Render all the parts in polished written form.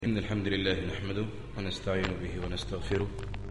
إن الحمد لله نحمده ونستعين به ونستغفره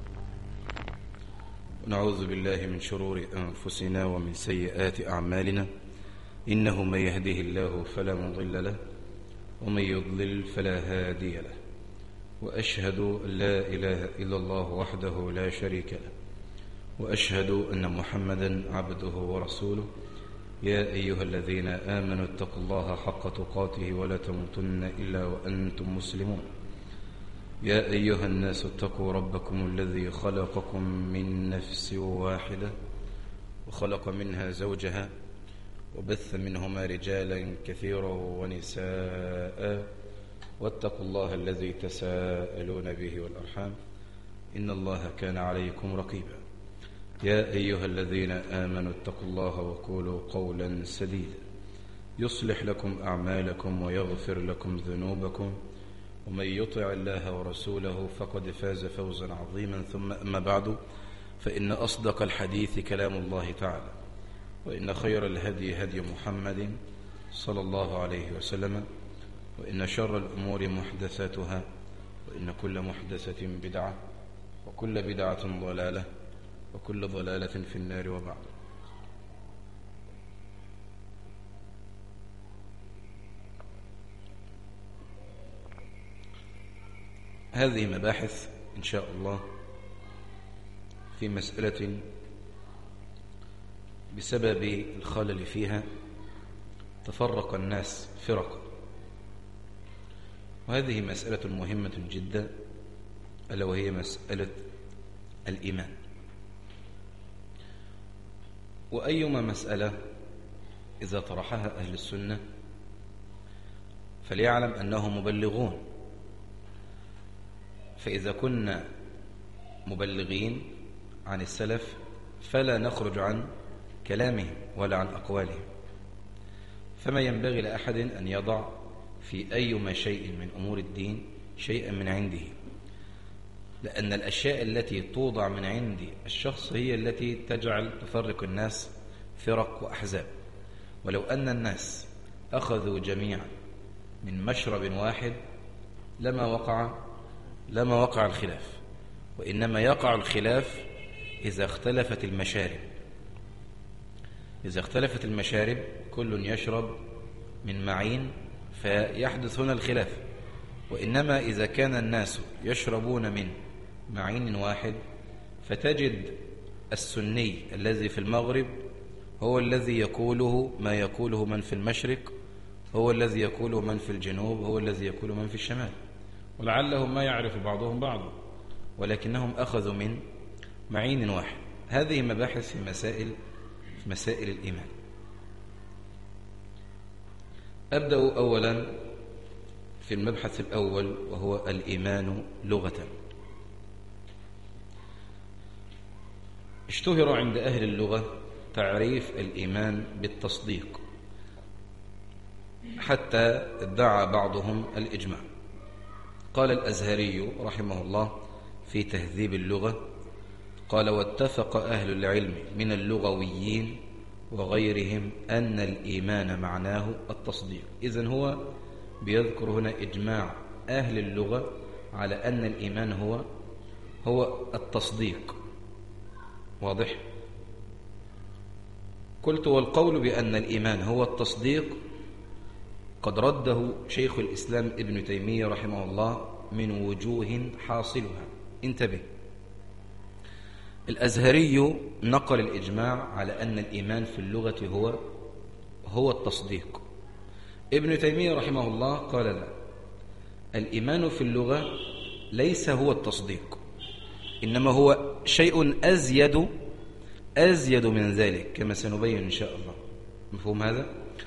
ونعوذ بالله من شرور أنفسنا ومن سيئات أعمالنا. إنه من يهده الله فلا مضل له ومن يضلل فلا هادي له، وأشهد أن لا إله إلا الله وحده لا شريك له، وأشهد أن محمدا عبده ورسوله. يا أيها الذين آمنوا اتقوا الله حق تقاته ولا تموتن إلا وأنتم مسلمون. يا أيها الناس اتقوا ربكم الذي خلقكم من نفس واحدة وخلق منها زوجها وبث منهما رجالا كثيرا ونساء، واتقوا الله الذي تساءلون به والأرحام إن الله كان عليكم رقيبا. يا أيها الذين آمنوا اتقوا الله وقولوا قولا سديدا يصلح لكم أعمالكم ويغفر لكم ذنوبكم، ومن يطع الله ورسوله فقد فاز فوزا عظيما. ثم أما بعد، فإن أصدق الحديث كلام الله تعالى، وإن خير الهدي هدي محمد صلى الله عليه وسلم، وإن شر الأمور محدثاتها، وإن كل محدثة بدعة، وكل بدعة ضلالة، وكل ضلالة في النار. وبعد، هذه مباحث إن شاء الله في مسألة بسبب الخلل فيها تفرق الناس فرقا، وهذه مسألة مهمة جدا، ألا وهي مسألة الإيمان. وأيما مسألة إذا طرحها أهل السنة فليعلم أنهم مبلغون، فإذا كنا مبلغين عن السلف فلا نخرج عن كلامهم ولا عن أقوالهم. فما ينبغي لأحد أن يضع في أيما شيء من أمور الدين شيئا من عنده، لأن الأشياء التي توضع من عند الشخص هي التي تجعل تفرق الناس فرق وأحزاب. ولو أن الناس أخذوا جميعا من مشرب واحد لما وقع الخلاف، وإنما يقع الخلاف إذا اختلفت المشارب. إذا اختلفت المشارب كل يشرب من معين فيحدث هنا الخلاف، وإنما إذا كان الناس يشربون من معين واحد فتجد السني الذي في المغرب هو الذي يقوله ما يقوله من في المشرق، هو الذي يقوله من في الجنوب، هو الذي يقوله من في الشمال، ولعلهم ما يعرف بعضهم بعضا، ولكنهم أخذوا من معين واحد. هذه مباحث في مسائل الإيمان. أبدأ أولا في المبحث الأول، وهو الإيمان لغة. اشتهر عند أهل اللغة تعريف الإيمان بالتصديق، حتى ادعى بعضهم الإجماع. قال الأزهري رحمه الله في تهذيب اللغة، قال: واتفق أهل العلم من اللغويين وغيرهم أن الإيمان معناه التصديق. إذن هو بيذكر هنا إجماع أهل اللغة على أن الإيمان هو التصديق. واضح؟ قلت: والقول بأن الإيمان هو التصديق قد رده شيخ الإسلام ابن تيمية رحمه الله من وجوه حاصلها. انتبه، الأزهري نقل الإجماع على أن الإيمان في اللغة هو التصديق. ابن تيمية رحمه الله قال: لا، الإيمان في اللغة ليس هو التصديق، إنما هو شيء أزيد من ذلك، كما سنبين إن شاء الله. مفهوم هذا؟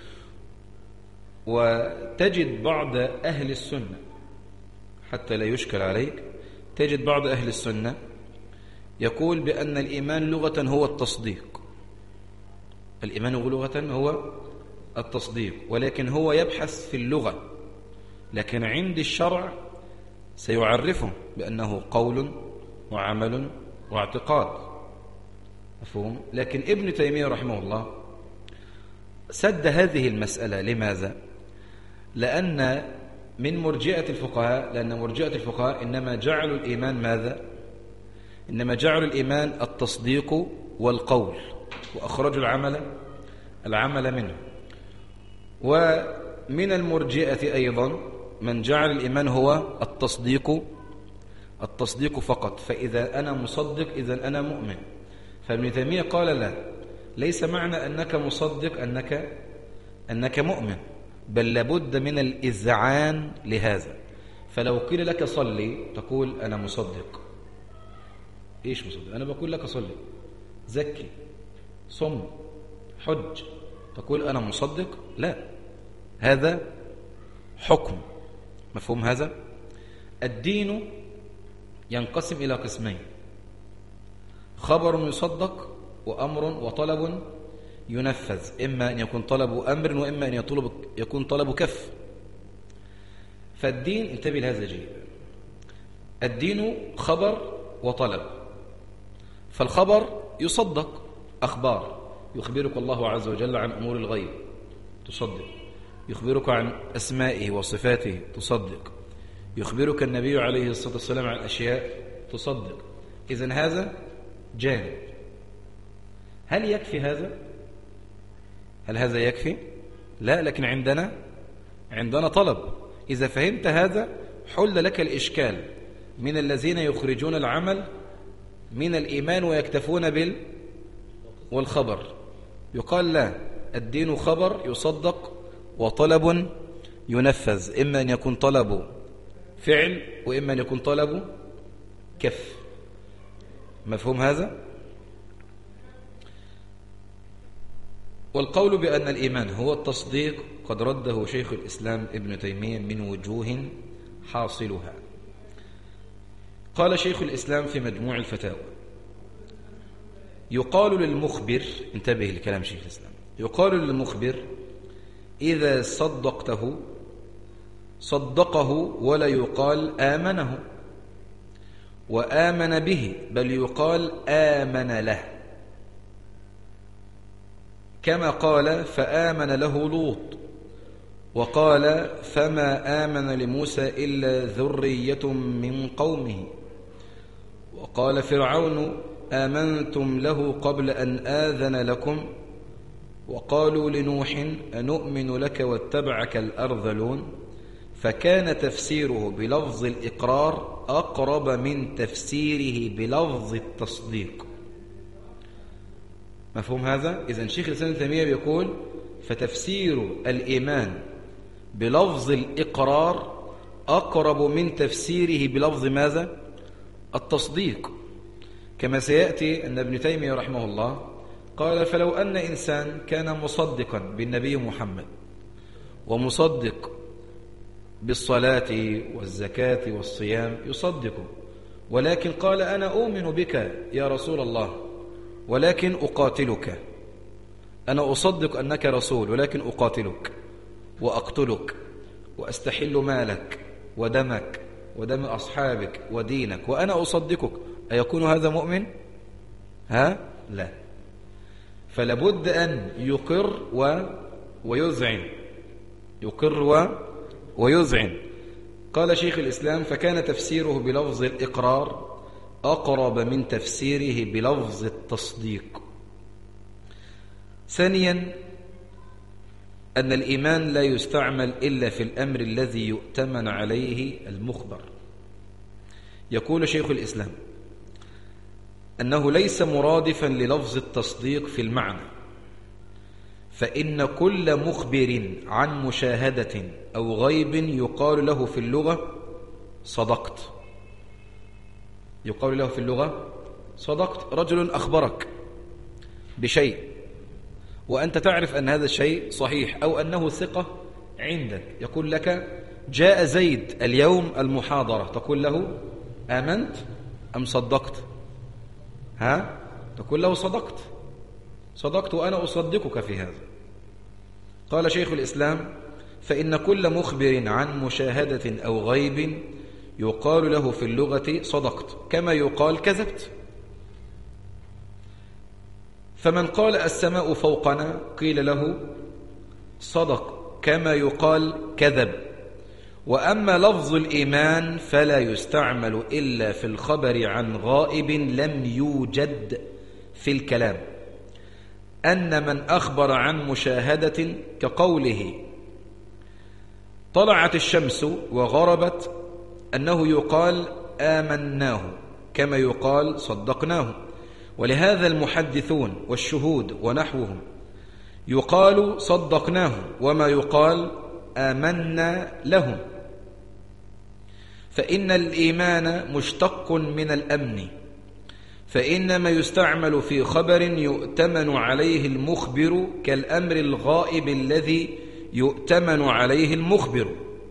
وتجد بعض أهل السنة، حتى لا يشكل عليك، تجد بعض أهل السنة يقول بأن الإيمان لغة هو التصديق. الإيمان لغة هو التصديق، ولكن هو يبحث في اللغة، لكن عند الشرع سيعرفه بأنه قول وعمل واعتقاد. مفهوم؟ لكن ابن تيمية رحمه الله سد هذه المسألة. لماذا؟ لأن من مرجئة الفقهاء، لأن مرجئة الفقهاء إنما جعلوا الإيمان ماذا؟ إنما جعلوا الإيمان التصديق والقول، وأخرجوا العمل منه. ومن المرجئة أيضا من جعل الإيمان هو التصديق فقط، فإذا أنا مصدق إذن أنا مؤمن. فابن تيمية قال لا، ليس معنى أنك مصدق أنك مؤمن، بل لابد من الإذعان لهذا. فلو قيل لك صلي تقول أنا مصدق. إيش مصدق؟ أنا بقول لك صلي، زكي، صم، حج، تقول أنا مصدق؟ لا، هذا حكم. مفهوم هذا؟ الدين ينقسم إلى قسمين: خبر يصدق، وأمر وطلب ينفذ، إما أن يكون طلب أمر وإما أن يكون طلب كف. فالدين، انتبه لهذا جيد، الدين خبر وطلب. فالخبر يصدق، أخبار يخبرك الله عز وجل عن أمور الغيب تصدق، يخبرك عن أسمائه وصفاته تصدق، يخبرك النبي عليه الصلاة والسلام عن أشياء تصدق. إذن هذا جانب. هل يكفي هذا؟ هل هذا يكفي؟ لا، لكن عندنا طلب. إذا فهمت هذا حل لك الإشكال من الذين يخرجون العمل من الإيمان ويكتفون والخبر. يقال لا، الدين خبر يصدق وطلب ينفذ، إما أن يكون طلب فعل وإما أن يكون طلب كف. مفهوم هذا؟ والقول بأن الإيمان هو التصديق قد رده شيخ الإسلام ابن تيمية من وجوه حاصلها. قال شيخ الإسلام في مجموع الفتاوى: يقال للمخبر، انتبه لكلام شيخ الإسلام، يقال للمخبر إذا صدقته صدقه، ولا يقال آمنه وآمن به، بل يقال آمن له، كما قال فآمن له لوط، وقال فما آمن لموسى إلا ذرية من قومه، وقال فرعون آمنتم له قبل أن آذن لكم، وقالوا لنوح أنؤمن لك واتبعك الأرذلون. فكان تفسيره بلفظ الإقرار أقرب من تفسيره بلفظ التصديق. مفهوم هذا؟ إذن شيخ الإسلام ابن تيمية بيقول فتفسير الإيمان بلفظ الإقرار أقرب من تفسيره بلفظ ماذا؟ التصديق. كما سيأتي أن ابن تيمية رحمه الله قال فلو أن إنسان كان مصدقا بالنبي محمد ومصدق بالصلاة والزكاة والصيام يصدقه، ولكن قال أنا أؤمن بك يا رسول الله ولكن أقاتلك، أنا أصدق أنك رسول ولكن أقاتلك وأقتلك وأستحل مالك ودمك ودم أصحابك ودينك وأنا أصدقك، أيكون هذا مؤمن؟ لا. فلابد أن يقر ويذعن، يقر ويذعن. قال شيخ الإسلام فكان تفسيره بلفظ الإقرار أقرب من تفسيره بلفظ التصديق. ثانيا أن الإيمان لا يستعمل إلا في الأمر الذي يؤتمن عليه المخبر. يقول شيخ الإسلام أنه ليس مرادفا للفظ التصديق في المعنى، فإن كل مخبر عن مشاهدة أو غيب يقال له في اللغة صدقت. يقال له في اللغة صدقت. رجل أخبرك بشيء وأنت تعرف أن هذا الشيء صحيح أو أنه ثقة عندك، يقول لك جاء زيد اليوم المحاضرة، تقول له آمنت أم صدقت؟ تقول له صدقت وأنا أصدقك في هذا. قال شيخ الإسلام فإن كل مخبر عن مشاهدة أو غيب يقال له في اللغة صدقت، كما يقال كذبت. فمن قال السماء فوقنا قيل له صدق، كما يقال كذب. وأما لفظ الإيمان فلا يستعمل إلا في الخبر عن غائب لم يوجد في الكلام، أن من أخبر عن مشاهدة كقوله طلعت الشمس وغربت أنه يقال آمناه كما يقال صدقناه. ولهذا المحدثون والشهود ونحوهم يقال صدقناه وما يقال آمنا لهم، فإن الإيمان مشتق من الأمن، فإنما يستعمل في خبر يؤتمن عليه المخبر كالأمر الغائب الذي يؤتمن عليه المخبر.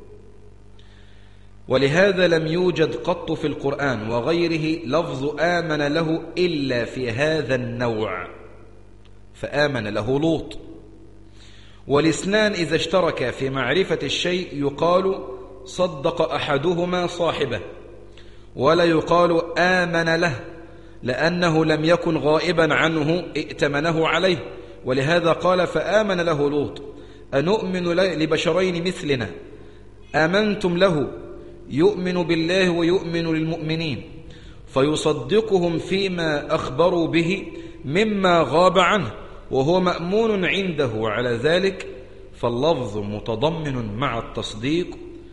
ولهذا لم يوجد قط في القرآن وغيره لفظ آمن له إلا في هذا النوع، فآمن له لوط. والاثنان إذا اشتركا في معرفة الشيء يقال صدق أحدهما صاحبه، ولا يقال آمن له، لأنه لم يكن غائبا عنه ائتمنه عليه. ولهذا قال فآمن له لوط أنؤمن لبشرين مثلنا آمنتم له يؤمن بالله ويؤمن للمؤمنين، فيصدقهم فيما أخبروا به مما غاب عنه وهو مأمون عنده على ذلك. فاللفظ متضمن مع التصديق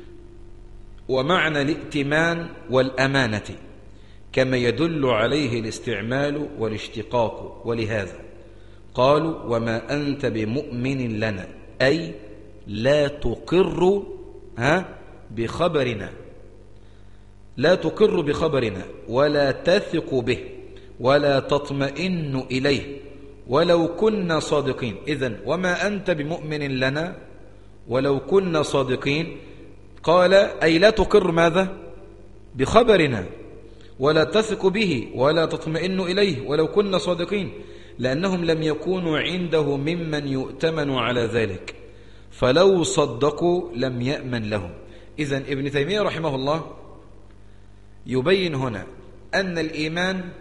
ومعنى الائتمان والأمانة كما يدل عليه الاستعمال والاشتقاق. ولهذا قالوا وما أنت بمؤمن لنا، أي لا تقر بخبرنا، لا تقر بخبرنا ولا تثق به ولا تطمئن إليه ولو كنا صادقين. إذن وما أنت بمؤمن لنا ولو كنا صادقين، قال أي لا تقر ماذا؟ بخبرنا، ولا تثق به ولا تطمئن إليه ولو كنا صادقين، لأنهم لم يكونوا عنده ممن يؤتمن على ذلك، فلو صدقوا لم يأمن لهم. إذن ابن تيمية رحمه الله يبين هنا أن الإيمان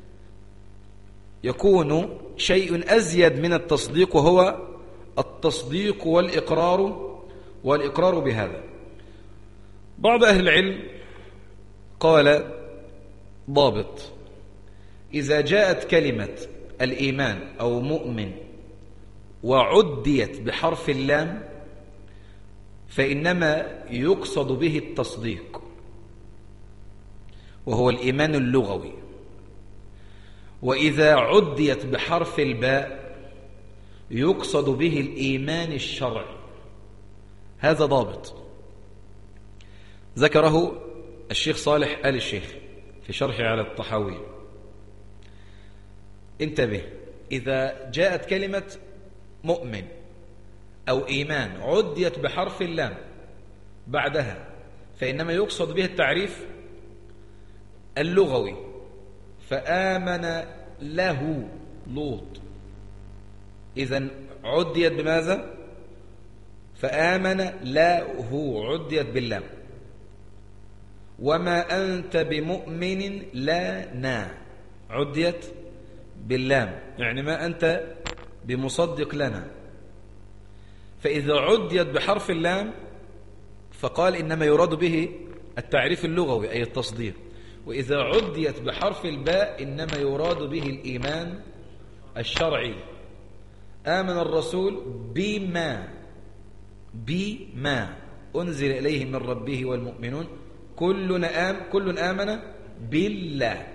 يكون شيء أزيد من التصديق، وهو التصديق والإقرار بهذا. بعض أهل العلم قال ضابط: إذا جاءت كلمة الإيمان أو مؤمن وعديت بحرف اللام فإنما يقصد به التصديق، وهو الإيمان اللغوي. وإذا عديت بحرف الباء يقصد به الإيمان الشرعي. هذا ضابط ذكره الشيخ صالح آل الشيخ في شرحه على الطحاوي. انتبه، إذا جاءت كلمة مؤمن أو إيمان عديت بحرف اللام بعدها فإنما يقصد به التعريف اللغوي، فآمن له لوط. إذن عديت بماذا؟ فآمن له عديت باللام. وما أنت بمؤمن لنا عديت باللام، يعني ما أنت بمصدق لنا. فإذا عديت بحرف اللام فقال إنما يراد به التعريف اللغوي أي التصديق. وإذا عديت بحرف الباء إنما يراد به الإيمان الشرعي. آمن الرسول بما أنزل إليه من ربه والمؤمنون كل آمن بالله.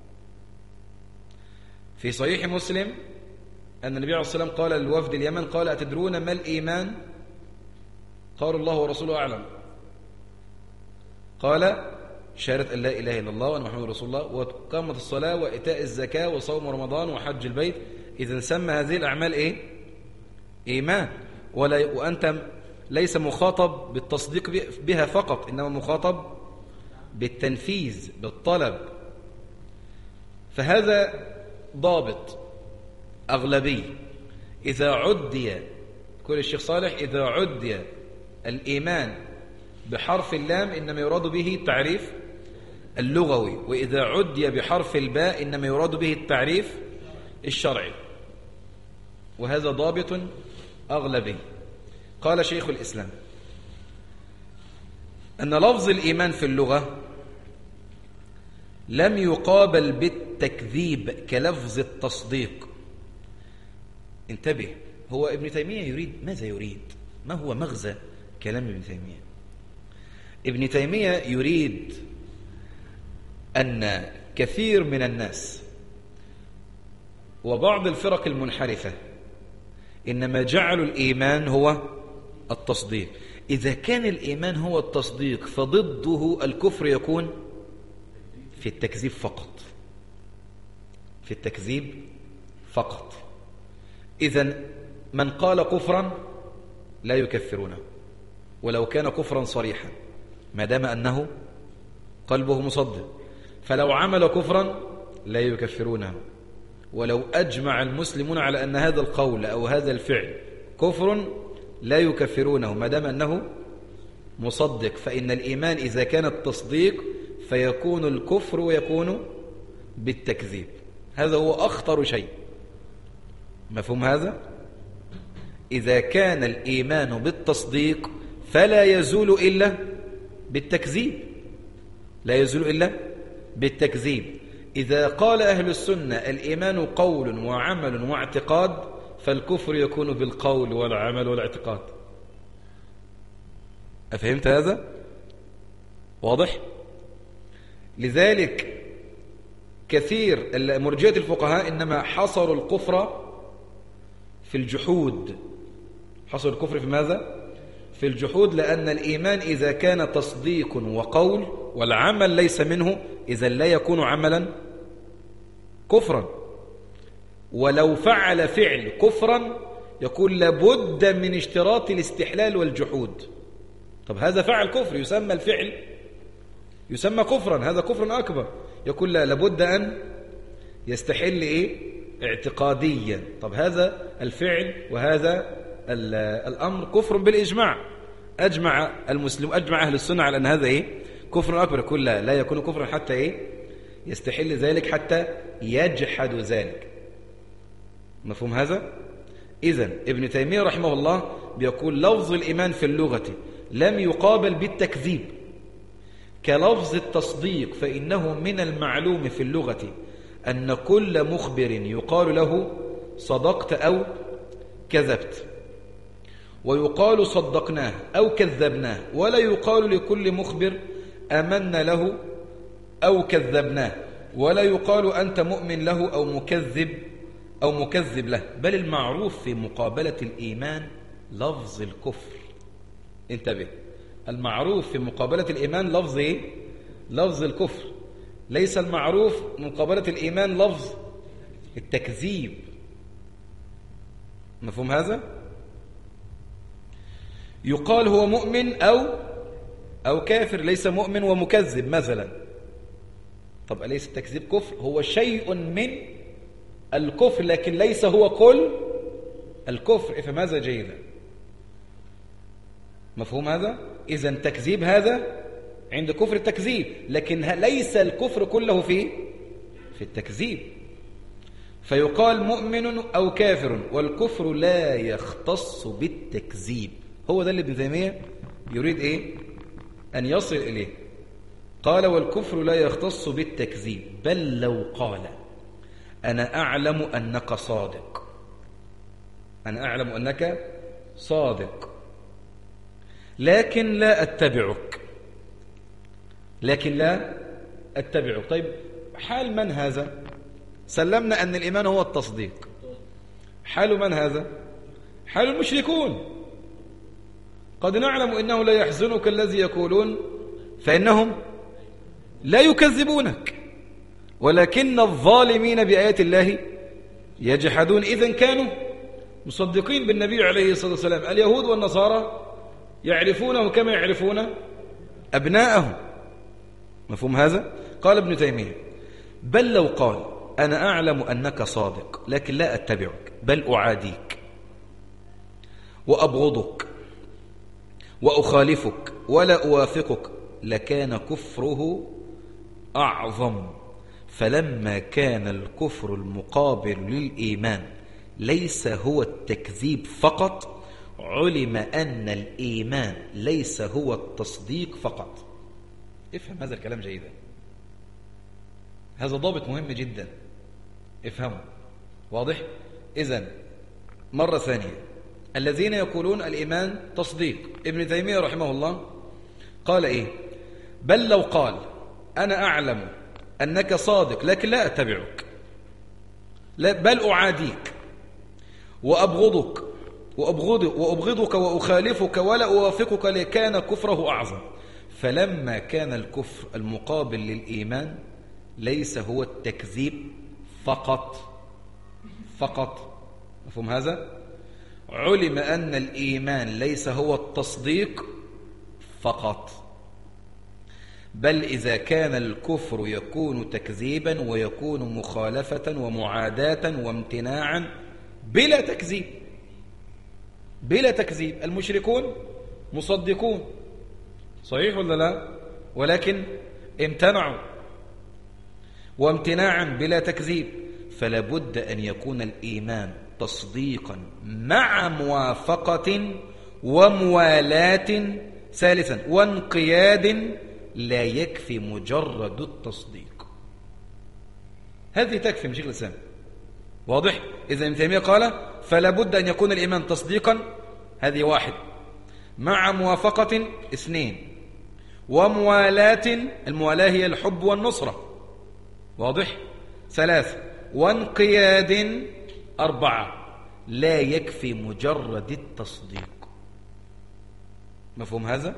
في صحيح مسلم أن النبي عليه الصلاة والسلام قال للوفد اليمن قال أتدرون ما الإيمان؟ قالوا الله ورسوله أعلم. قال شهادة أن لا إله إلا الله وأن محمد رسول الله وقامت الصلاة وإيتاء الزكاة وصوم رمضان وحج البيت. إذن سمى هذه الأعمال إيه؟ إيمان. وأنت ليس مخاطب بالتصديق بها فقط، إنما مخاطب بالتنفيذ بالطلب. فهذا ضابط أغلبي. إذا عدي كل الشيخ صالح إذا عدي الإيمان بحرف اللام إنما يراد به التعريف اللغوي، وإذا عدي بحرف الباء إنما يراد به التعريف الشرعي. وهذا ضابط أغلبي. قال شيخ الإسلام أن لفظ الإيمان في اللغة لم يقابل بالتكذيب كلفظ التصديق. انتبه، هو ابن تيمية يريد ماذا يريد؟ ما هو مغزى كلام ابن تيمية؟ ابن تيمية يريد أن كثير من الناس وبعض الفرق المنحرفة إنما جعلوا الإيمان هو التصديق. إذا كان الإيمان هو التصديق فضده الكفر يكون في التكذيب فقط، في التكذيب فقط. إذن من قال كفرا لا يكفرونه ولو كان كفرا صريحا ما دام أنه قلبه مصدق، فلو عمل كفرا لا يكفرونه ولو أجمع المسلمون على أن هذا القول أو هذا الفعل كفر لا يكفرونه ما دام أنه مصدق. فإن الإيمان إذا كان التصديق فيكون الكفر ويكون بالتكذيب. هذا هو أخطر شيء. مفهوم هذا؟ إذا كان الإيمان بالتصديق فلا يزول إلا بالتكذيب، لا يزول إلا بالتكذيب. إذا قال أهل السنة الإيمان قول وعمل واعتقاد فالكفر يكون بالقول والعمل والاعتقاد. أفهمت هذا؟ واضح؟ لذلك كثير مرجئة الفقهاء إنما حصروا الكفر في الجحود. حصر الكفر في ماذا؟ في الجحود، لأن الإيمان إذا كان تصديق وقول والعمل ليس منه إذا لا يكون عملا كفرا. ولو فعل فعل كفرا يقول لابد من اشتراط الاستحلال والجحود. طب هذا فعل كفر يسمى الفعل يسمى كفرا، هذا كفر أكبر، يقول لا لابد أن يستحل إيه؟ اعتقاديا. طب هذا الفعل وهذا الأمر كفر بالإجماع، أجمع المسلم أجمع أهل السنة على أن هذا إيه؟ كفر أكبر. يقول لا يكون كفرا حتى إيه؟ يستحل ذلك، حتى يجحد ذلك. مفهوم هذا؟ إذن ابن تيمية رحمه الله بيقول لفظ الإيمان في اللغة لم يقابل بالتكذيب كلفظ التصديق، فإنه من المعلوم في اللغة أن كل مخبر يقال له صدقت أو كذبت، ويقال صدقناه أو كذبناه، ولا يقال لكل مخبر آمنا له أو كذبناه، ولا يقال أنت مؤمن له أو مكذب له. بل المعروف في مقابلة الإيمان لفظ الكفر. انتبه، المعروف في مقابلة الإيمان لفظ إيه؟ لفظ الكفر. ليس المعروف مقابلة الإيمان لفظ التكذيب. مفهوم هذا؟ يقال هو مؤمن أو كافر، ليس مؤمن ومكذب مثلا. طب أليس التكذيب كفر؟ هو شيء من الكفر لكن ليس هو كل الكفر. افهم هذا جيدا. مفهوم هذا؟ إذن تكذيب هذا عند كفر التكذيب، لكن ليس الكفر كله في التكذيب. فيقال مؤمن أو كافر، والكفر لا يختص بالتكذيب. هو ده اللي ابن تيمية يريد إيه؟ أن يصل إليه. قال والكفر لا يختص بالتكذيب، بل لو قال أنا أعلم أنك صادق، أنا أعلم أنك صادق لكن لا أتبعك، طيب حال من هذا؟ سلمنا أن الإيمان هو التصديق. حال من هذا؟ حال المشركون. قد نعلم إنه لا يحزنك الذي يقولون فإنهم لا يكذبونك ولكن الظالمين بآيات الله يجحدون. إذن كانوا مصدقين بالنبي عليه الصلاة والسلام. اليهود والنصارى يعرفونه كما يعرفون أبناءهم. مفهوم هذا؟ قال ابن تيمية بل لو قال أنا أعلم أنك صادق لكن لا أتبعك، بل أعاديك وأبغضك وأخالفك ولا أوافقك، لكان كفره أعظم. فلما كان الكفر المقابل للإيمان ليس هو التكذيب فقط، علم أن الإيمان ليس هو التصديق فقط. افهم هذا الكلام جيدا، هذا ضابط مهم جدا، افهمه. واضح؟ إذن مرة ثانية، الذين يقولون الإيمان تصديق، ابن تيمية رحمه الله قال إيه؟ بل لو قال أنا أعلم أنك صادق لكن لا أتبعك، بل أعاديك وأبغضك وأبغضك وأخالفك ولا أوافقك لكان كفره أعظم. فلما كان الكفر المقابل للإيمان ليس هو التكذيب فقط. مفهوم هذا؟ علم أن الإيمان ليس هو التصديق فقط، بل إذا كان الكفر يكون تكذيبا ويكون مخالفة ومعاداة وامتناعا بلا تكذيب. المشركون مصدقون، صحيح ولا لا؟ ولكن امتنعوا، وامتناعا بلا تكذيب. فلا بد أن يكون الإيمان تصديقا مع موافقة وموالاة، ثالثا وانقياد. لا يكفي مجرد التصديق، هذه تكفي من شيخ الإسلام. واضح؟ إذا ابن تيمية قال فلا بد أن يكون الإيمان تصديقا، هذه واحد، مع موافقة، اثنين، وموالاة، الموالاة هي الحب والنصرة، واضح؟ ثلاثة، وانقياد، أربعة، لا يكفي مجرد التصديق. مفهوم هذا؟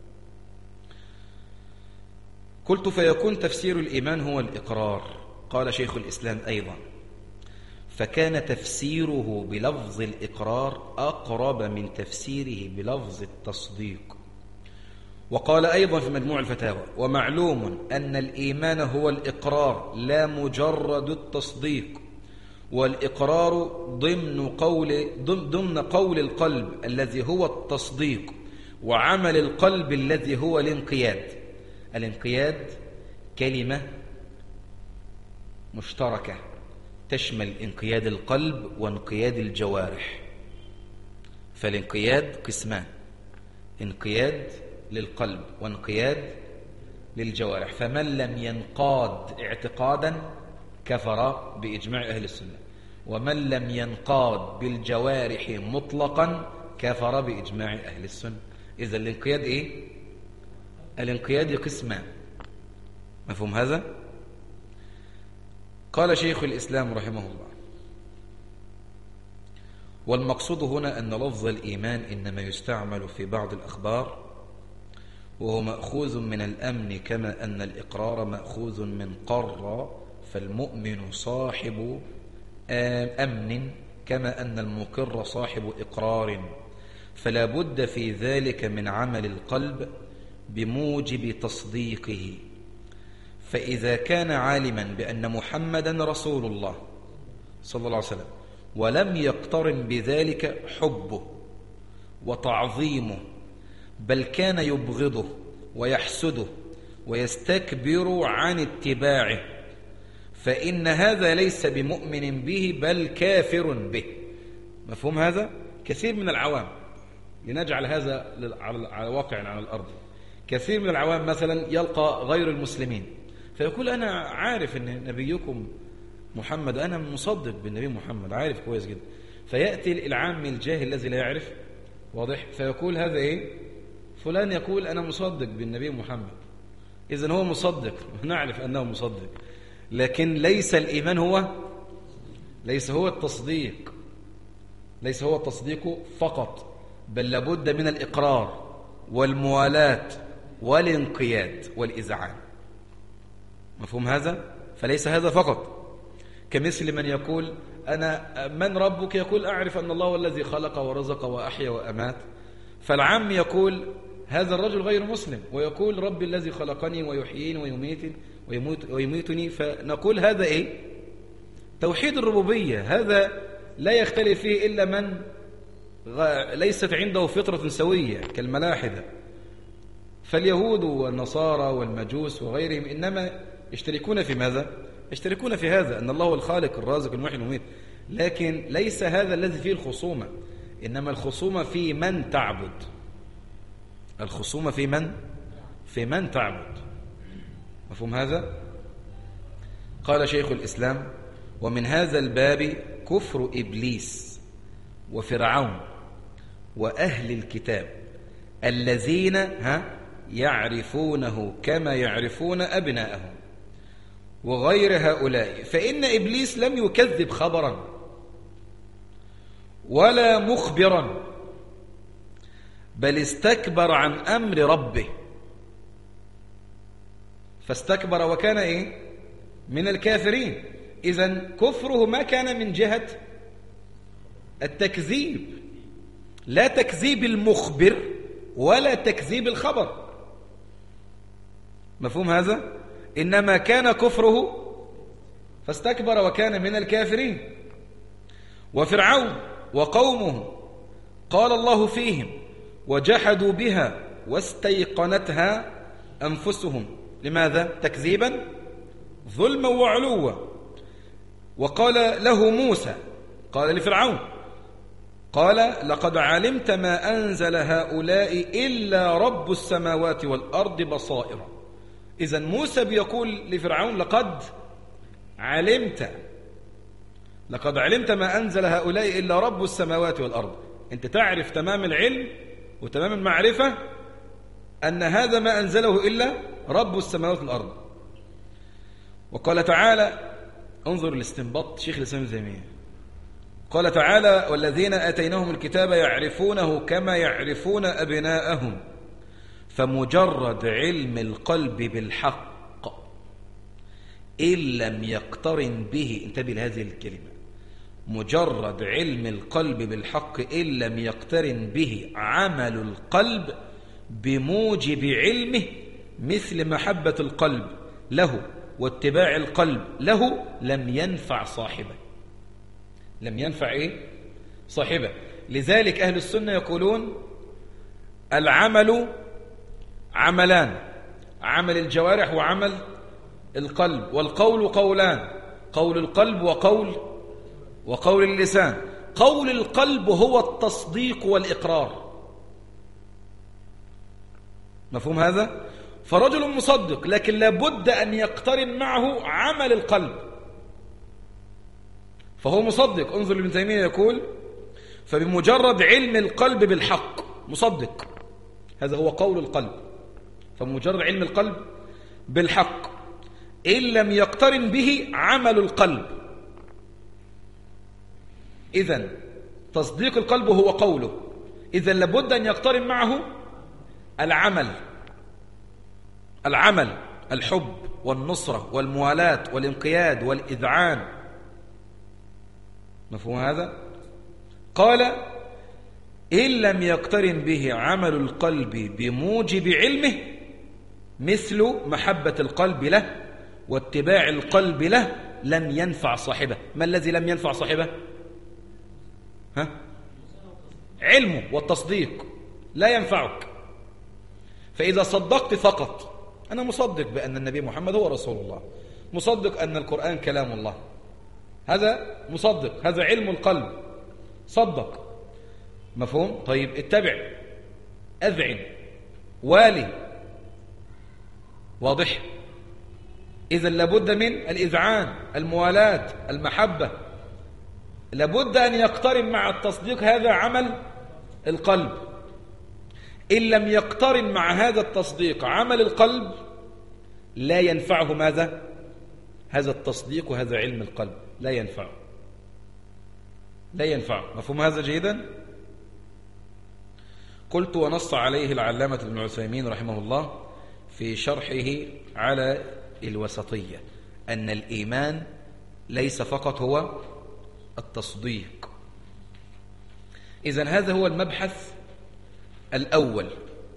قلت فيكون تفسير الإيمان هو الإقرار. قال شيخ الإسلام أيضا فكان تفسيره بلفظ الإقرار أقرب من تفسيره بلفظ التصديق. وقال أيضا في مجموع الفتاوى ومعلوم أن الإيمان هو الإقرار لا مجرد التصديق، والإقرار ضمن قول القلب الذي هو التصديق، وعمل القلب الذي هو الانقياد. الانقياد كلمة مشتركة تشمل انقياد القلب وانقياد الجوارح. فالانقياد قسمان، انقياد للقلب وانقياد للجوارح. فمن لم ينقاد اعتقادا كفر بإجماع أهل السنة، ومن لم ينقاد بالجوارح مطلقا كفر بإجماع أهل السنة. إذا الانقياد إيه؟ الانقياد قسمان. مفهوم هذا؟ قال شيخ الإسلام رحمه الله والمقصود هنا أن لفظ الإيمان إنما يستعمل في بعض الأخبار، وهو مأخوذ من الأمن كما أن الإقرار مأخوذ من قر، فالمؤمن صاحب أمن كما أن المقر صاحب إقرار. فلا بد في ذلك من عمل القلب بموجب تصديقه. فإذا كان عالما بأن محمدا رسول الله صلى الله عليه وسلم ولم يقترن بذلك حبه وتعظيمه، بل كان يبغضه ويحسده ويستكبر عن اتباعه، فإن هذا ليس بمؤمن به بل كافر به. مفهوم هذا؟ كثير من العوام، لنجعل هذا على واقع على الأرض، كثير من العوام مثلا يلقى غير المسلمين فيقول أنا عارف أن نبيكم محمد، أنا مصدق بالنبي محمد، عارف كويس جدا. فيأتي العام الجاهل الذي لا يعرف، واضح، فيقول هذا إيه؟ فلان يقول أنا مصدق بالنبي محمد. إذن هو مصدق، نعرف أنه مصدق، لكن ليس الإيمان ليس هو التصديق، ليس هو التصديق فقط، بل لابد من الإقرار والموالاة والانقياد والإذعان. مفهوم هذا؟ فليس هذا فقط، كمثل من يقول أنا من ربك؟ يقول أعرف أن الله هو الذي خلق ورزق وأحيا وأمات. فالعام يقول هذا الرجل غير مسلم، ويقول ربي الذي خلقني ويحييني ويميتني. فنقول هذا إيه؟ توحيد الربوبية. هذا لا يختلف فيه إلا من ليست عنده فطرة سوية كالملاحدة. فاليهود والنصارى والمجوس وغيرهم إنما يشتركون في ماذا؟ يشتركون في هذا أن الله هو الخالق الرازق المحيي المميت، لكن ليس هذا الذي فيه الخصومة. إنما الخصومة في من تعبد، الخصومة في من تعبد. مفهوم هذا؟ قال شيخ الإسلام: ومن هذا الباب كفر إبليس وفرعون وأهل الكتاب الذين يعرفونه كما يعرفون أبناءهم وغير هؤلاء، فإن إبليس لم يكذب خبرا ولا مخبرا، بل استكبر عن أمر ربه فاستكبر وكان من الكافرين. إذن كفره ما كان من جهة التكذيب، لا تكذيب المخبر ولا تكذيب الخبر. مفهوم هذا؟ إنما كان كفره فاستكبر وكان من الكافرين. وفرعون وقومه قال الله فيهم: وجحدوا بها واستيقنتها أنفسهم. لماذا؟ تكذيبا، ظلما وعلوا. وقال له موسى، قال لفرعون، قال: لقد علمت ما أنزل هؤلاء إلا رب السماوات والأرض بصائر. إذن موسى بيقول لفرعون: لقد علمت ما أنزل هؤلاء إلا رب السماوات والأرض. أنت تعرف تمام العلم وتمام المعرفة أن هذا ما أنزله إلا رب السماوات والأرض. وقال تعالى، انظر الاستنباط شيخ الإسلام ابن تيمية، قال تعالى: والذين آتيناهم الكتاب يعرفونه كما يعرفون أبناءهم، فمجرد علم القلب بالحق إن لم يقترن به، انتبه لهذه الكلمة، مجرد علم القلب بالحق إن لم يقترن به عمل القلب بموجب علمه، مثل محبة القلب له واتباع القلب له، لم ينفع صاحبه. لم ينفع صاحبه. لذلك أهل السنة يقولون: العمل عملان، عمل الجوارح وعمل القلب، والقول قولان، قول القلب وقول اللسان. قول القلب هو التصديق والإقرار. مفهوم هذا؟ فرجل مصدق، لكن لابد أن يقترن معه عمل القلب، فهو مصدق. انظر ابن تيمية يقول: فبمجرد علم القلب بالحق مصدق، هذا هو قول القلب، فمجرد علم القلب بالحق إن لم يقترن به عمل القلب. إذن تصديق القلب هو قوله، إذن لابد أن يقترن معه العمل، الحب والنصرة والموالاة والانقياد والإذعان. مفهوم هذا؟ قال: إن لم يقترن به عمل القلب بموجب علمه، مثل محبة القلب له واتباع القلب له، لم ينفع صاحبه. ما الذي لم ينفع صاحبه؟ علمه والتصديق لا ينفعك. فإذا صدقت فقط، أنا مصدق بأن النبي محمد هو رسول الله، مصدق أن القرآن كلام الله، هذا مصدق، هذا علم القلب، صدق. مفهوم؟ طيب اتبع، أذعن، والي، واضح؟ إذن لابد من الإذعان، الموالاة، المحبة، لابد أن يقترن مع التصديق هذا عمل القلب. إن لم يقترن مع هذا التصديق عمل القلب لا ينفعه ماذا؟ هذا التصديق وهذا علم القلب لا ينفعه. مفهوم هذا جيدا؟ قلت: ونص عليه العلامة ابن عثيمين رحمه الله في شرحه على الوسطية أن الإيمان ليس فقط هو التصديق. إذن هذا هو المبحث الأول،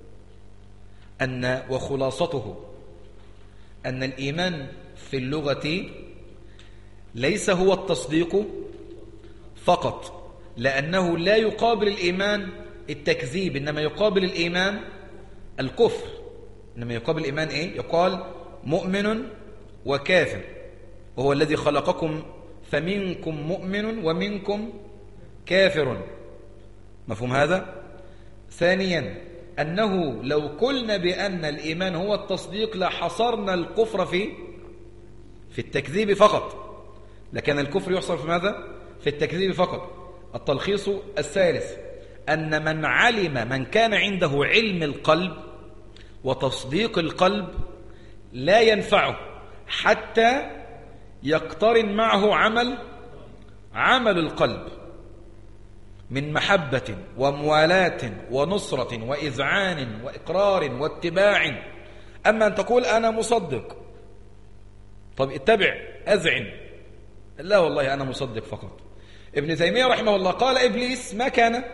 وخلاصته أن الإيمان في اللغة ليس هو التصديق فقط، لأنه لا يقابل الإيمان التكذيب، إنما يقابل الإيمان الكفر. إنما يقابل الإيمان يقال مؤمن وكافر، وهو الذي خلقكم فمنكم مؤمن ومنكم كافر. مفهوم هذا؟ ثانيا أنه لو قلنا بأن الإيمان هو التصديق لحصرنا الكفر في التكذيب فقط، لكن الكفر يحصر في ماذا؟ في التكذيب فقط. التلخيص الثالث أن من كان عنده علم القلب وتصديق القلب لا ينفعه حتى يقترن معه عمل القلب من محبة وموالاة ونصرة وإذعان وإقرار واتباع. أما أن تقول أنا مصدق، طب اتبع أذعن، لا والله أنا مصدق فقط. ابن تيمية رحمه الله قال إبليس ما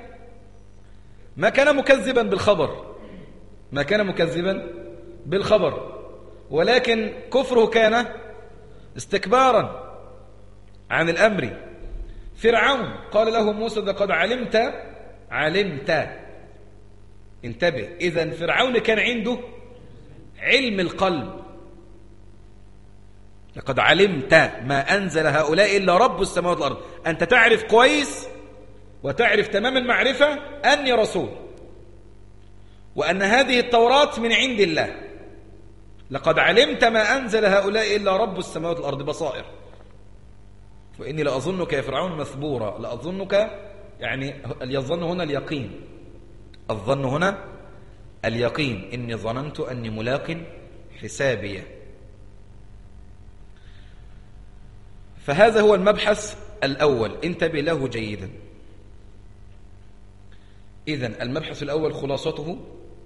كان مكذبا بالخبر، ما كان مكذبا بالخبر، ولكن كفره كان استكبارا عن الأمر. فرعون قال له موسى لقد علمت. انتبه، إذن فرعون كان عنده علم القلب. لقد علمت ما أنزل هؤلاء إلا رب السماوات والأرض. أنت تعرف كويس وتعرف تمام المعرفة أني رسول، وأن هذه التوراة من عند الله. لقد علمت ما أنزل هؤلاء إلا رب السماوات والأرض بصائر، وإني لأظنك يا فرعون مثبورا. لأظنك يعني الظن هنا اليقين، الظن هنا اليقين. إني ظننت أني ملاق حسابي. فهذا هو المبحث الأول، انتبه له جيدا. إذن المبحث الأول خلاصته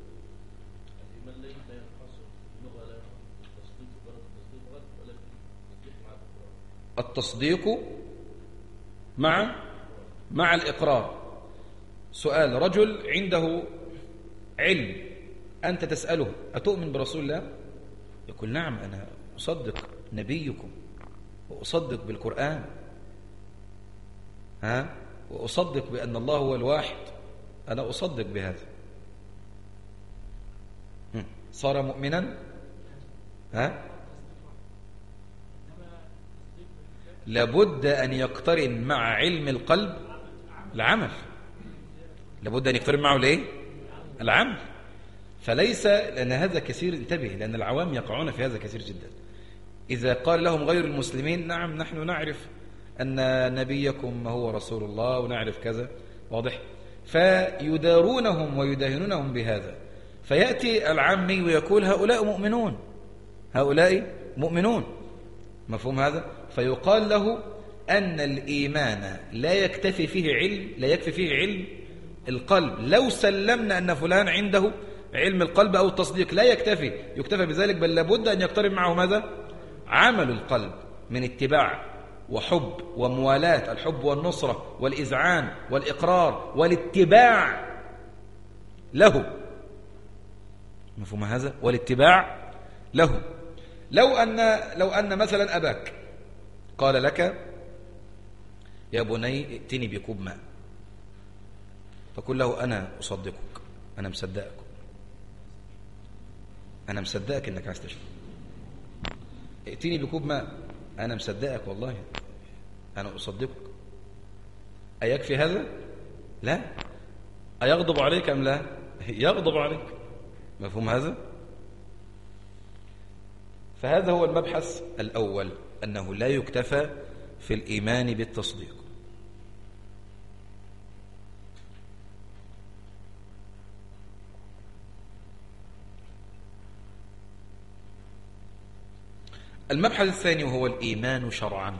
التصديق مع الإقرار. سؤال: رجل عنده علم، أنت تسأله أتؤمن برسول الله؟ يقول نعم أنا أصدق نبيكم وأصدق بالقرآن، وأصدق بأن الله هو الواحد، أنا أصدق بهذا. صار مؤمنا؟ لابد أن يقترن مع علم القلب العمل، لابد أن يقترن معه ليه؟ العمل. فليس، لأن هذا كثير، انتبه، لأن العوام يقعون في هذا كثير جدا. إذا قال لهم غير المسلمين نعم نحن نعرف أن نبيكم هو رسول الله ونعرف كذا، واضح؟ فيدارونهم ويداهنونهم بهذا. فيأتي العامي ويقول هؤلاء مؤمنون، هؤلاء مؤمنون، مفهوم هذا؟ فيقال له أن الإيمان لا يكفي فيه علم القلب. لو سلمنا أن فلان عنده علم القلب أو التصديق لا يكتفى بذلك، بل لابد أن يقترب معه ماذا؟ عمل القلب من اتباع وحب وموالاة، الحب والنصرة والإذعان والإقرار والاتباع له، مفهوم هذا؟ والاتباع له. لو أن مثلا أباك قال لك يا بني ائتني بكوب ماء، فقل له أنا أصدقك، أنا مصدقك إنك عايز تشرب. ائتني بكوب ماء، أنا مصدقك والله، أنا أصدقك. أيكفي هذا؟ لا. أيغضب عليك أم لا؟ يغضب عليك، مفهوم هذا؟ فهذا هو المبحث الأول، أنه لا يكتفى في الإيمان بالتصديق. المبحث الثاني وهو الإيمان شرعا.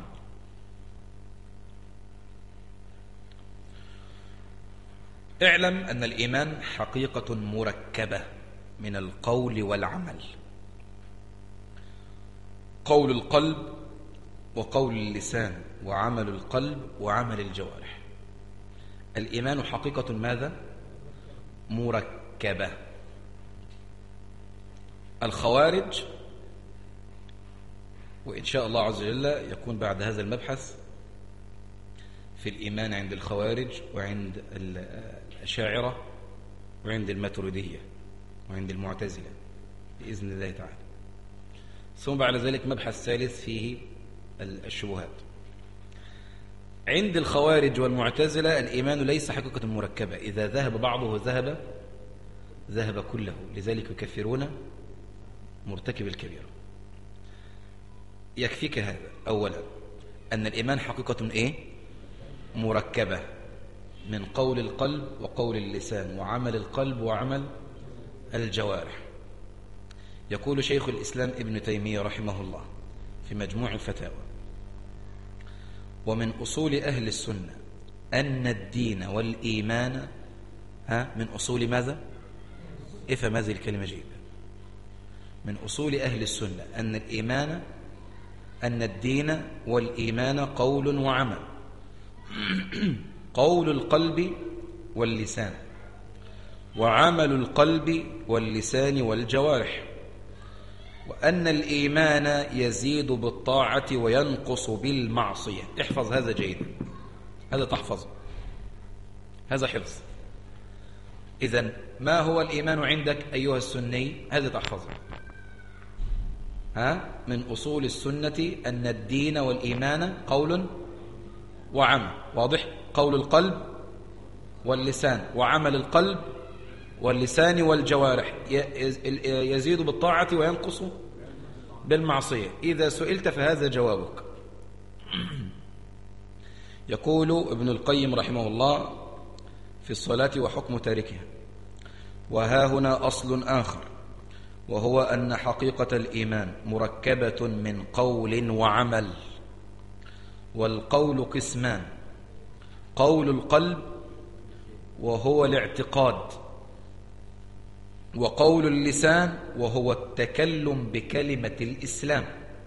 اعلم أن الإيمان حقيقة مركبة من القول والعمل، قول القلب وقول اللسان وعمل القلب وعمل الجوارح. الإيمان حقيقة ماذا؟ مركبة. الخوارج، وإن شاء الله عز وجل يكون بعد هذا المبحث في الإيمان عند الخوارج وعند الأشاعرة وعند الماتريدية وعند المعتزلة بإذن الله تعالى. ثم بعد ذلك مبحث ثالث فيه الشبهات. عند الخوارج والمعتزلة الإيمان ليس حقيقة مركبة، إذا ذهب بعضه ذهب كله، لذلك يكفرون مرتكب الكبيرة. يكفيك هذا أولا أن الإيمان حقيقة إيه؟ مركبة، من قول القلب وقول اللسان وعمل القلب وعمل الجوارح. يقول شيخ الإسلام ابن تيمية رحمه الله في مجموع الفتاوى: ومن أصول أهل السنة أن الدين والإيمان من أصول ماذا؟ افهم هذه الكلمة جيدا. من أصول أهل السنة أن الدين والإيمان قول وعمل، قول القلب واللسان، وعمل القلب واللسان والجوارح، وأن الإيمان يزيد بالطاعة وينقص بالمعصية. احفظ هذا جيدا، هذا تحفظه، هذا حفظ. إذن ما هو الإيمان عندك أيها السني؟ هذا تحفظه. من أصول السنة أن الدين والإيمان قول وعمل، واضح؟ قول القلب واللسان وعمل القلب واللسان والجوارح، يزيد بالطاعة وينقص بالمعصية. إذا سئلت فهذا جوابك. يقول ابن القيم رحمه الله في الصلاة وحكم تاركها: وها هنا أصل آخر، وهو أن حقيقة الإيمان مركبة من قول وعمل، والقول قسمان: قول القلب وهو الاعتقاد، وقول اللسان وهو التكلم بكلمة الإسلام.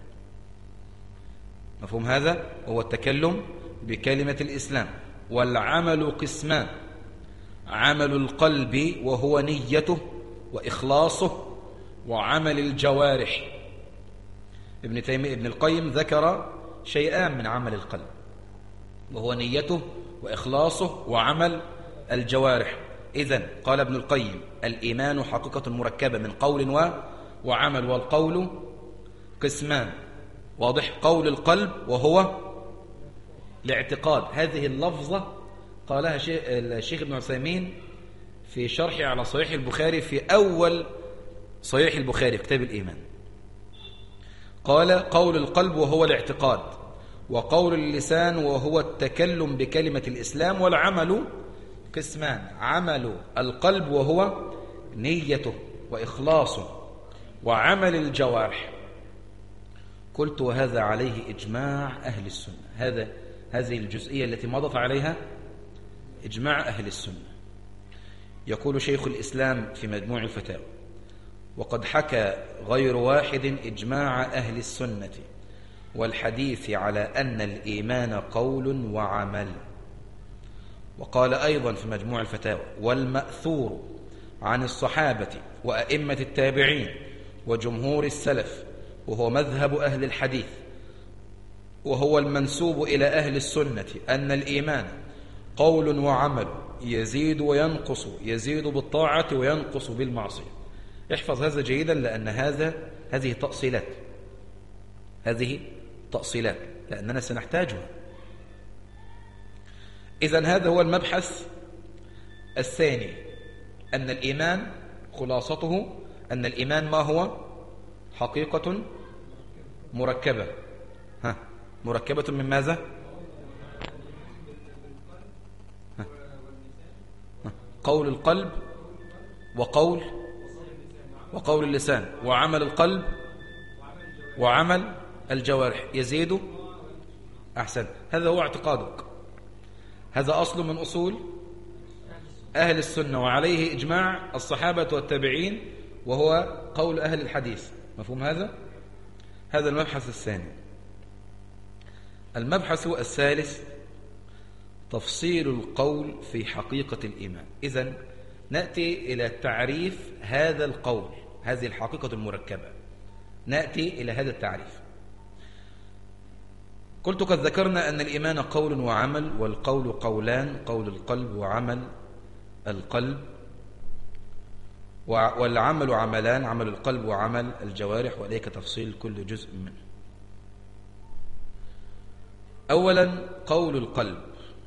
مفهوم هذا؟ هو التكلم بكلمة الإسلام. والعمل قسمان: عمل القلب وهو نيته وإخلاصه، وعمل الجوارح. ابن القيم ذكر شيئان من عمل القلب، وهو نيته وإخلاصه وعمل الجوارح. إذن قال ابن القيم: الإيمان حقيقة مركبة من قول وعمل، والقول قسمان، واضح؟ قول القلب وهو الاعتقاد. هذه اللفظة قالها الشيخ ابن عثيمين في شرحه على صحيح البخاري، في أول صحيح البخاري كتاب الإيمان. قال: قول القلب وهو الاعتقاد، وقول اللسان وهو التكلم بكلمة الإسلام، والعمل قسمان: عمل القلب وهو نيته وإخلاصه، وعمل الجوارح. قلت: وهذا عليه إجماع أهل السنة. هذه الجزئية التي مضت عليها إجماع أهل السنة. يقول شيخ الإسلام في مجموع الفتاوى: وقد حكى غير واحد إجماع أهل السنة والحديث على أن الإيمان قول وعمل. وقال أيضا في مجموع الفتاوى: والمأثور عن الصحابة وأئمة التابعين وجمهور السلف، وهو مذهب أهل الحديث، وهو المنسوب إلى أهل السنة، أن الإيمان قول وعمل، يزيد وينقص، يزيد بالطاعة وينقص بالمعصية. احفظ هذا جيدا، لأن هذه تأصيلات لأننا سنحتاجها. إذن هذا هو المبحث الثاني، أن الإيمان خلاصته أن الإيمان ما هو؟ حقيقة مركبة. مركبة من ماذا؟ قول القلب وقول اللسان، وعمل القلب وعمل الجوارح، يزيد. أحسن، هذا هو اعتقادك، هذا أصل من أصول أهل السنة، وعليه إجماع الصحابة والتابعين، وهو قول أهل الحديث. مفهوم هذا؟ هذا المبحث الثاني. المبحث الثالث: تفصيل القول في حقيقة الإيمان. إذن نأتي إلى تعريف هذا القول، هذه الحقيقة المركبة، نأتي إلى هذا التعريف. قلت: قد ذكرنا أن الإيمان قول وعمل، والقول قولان: قول القلب وعمل القلب، والعمل عملان: عمل القلب وعمل الجوارح، وإليك تفصيل كل جزء منه. أولا قول القلب،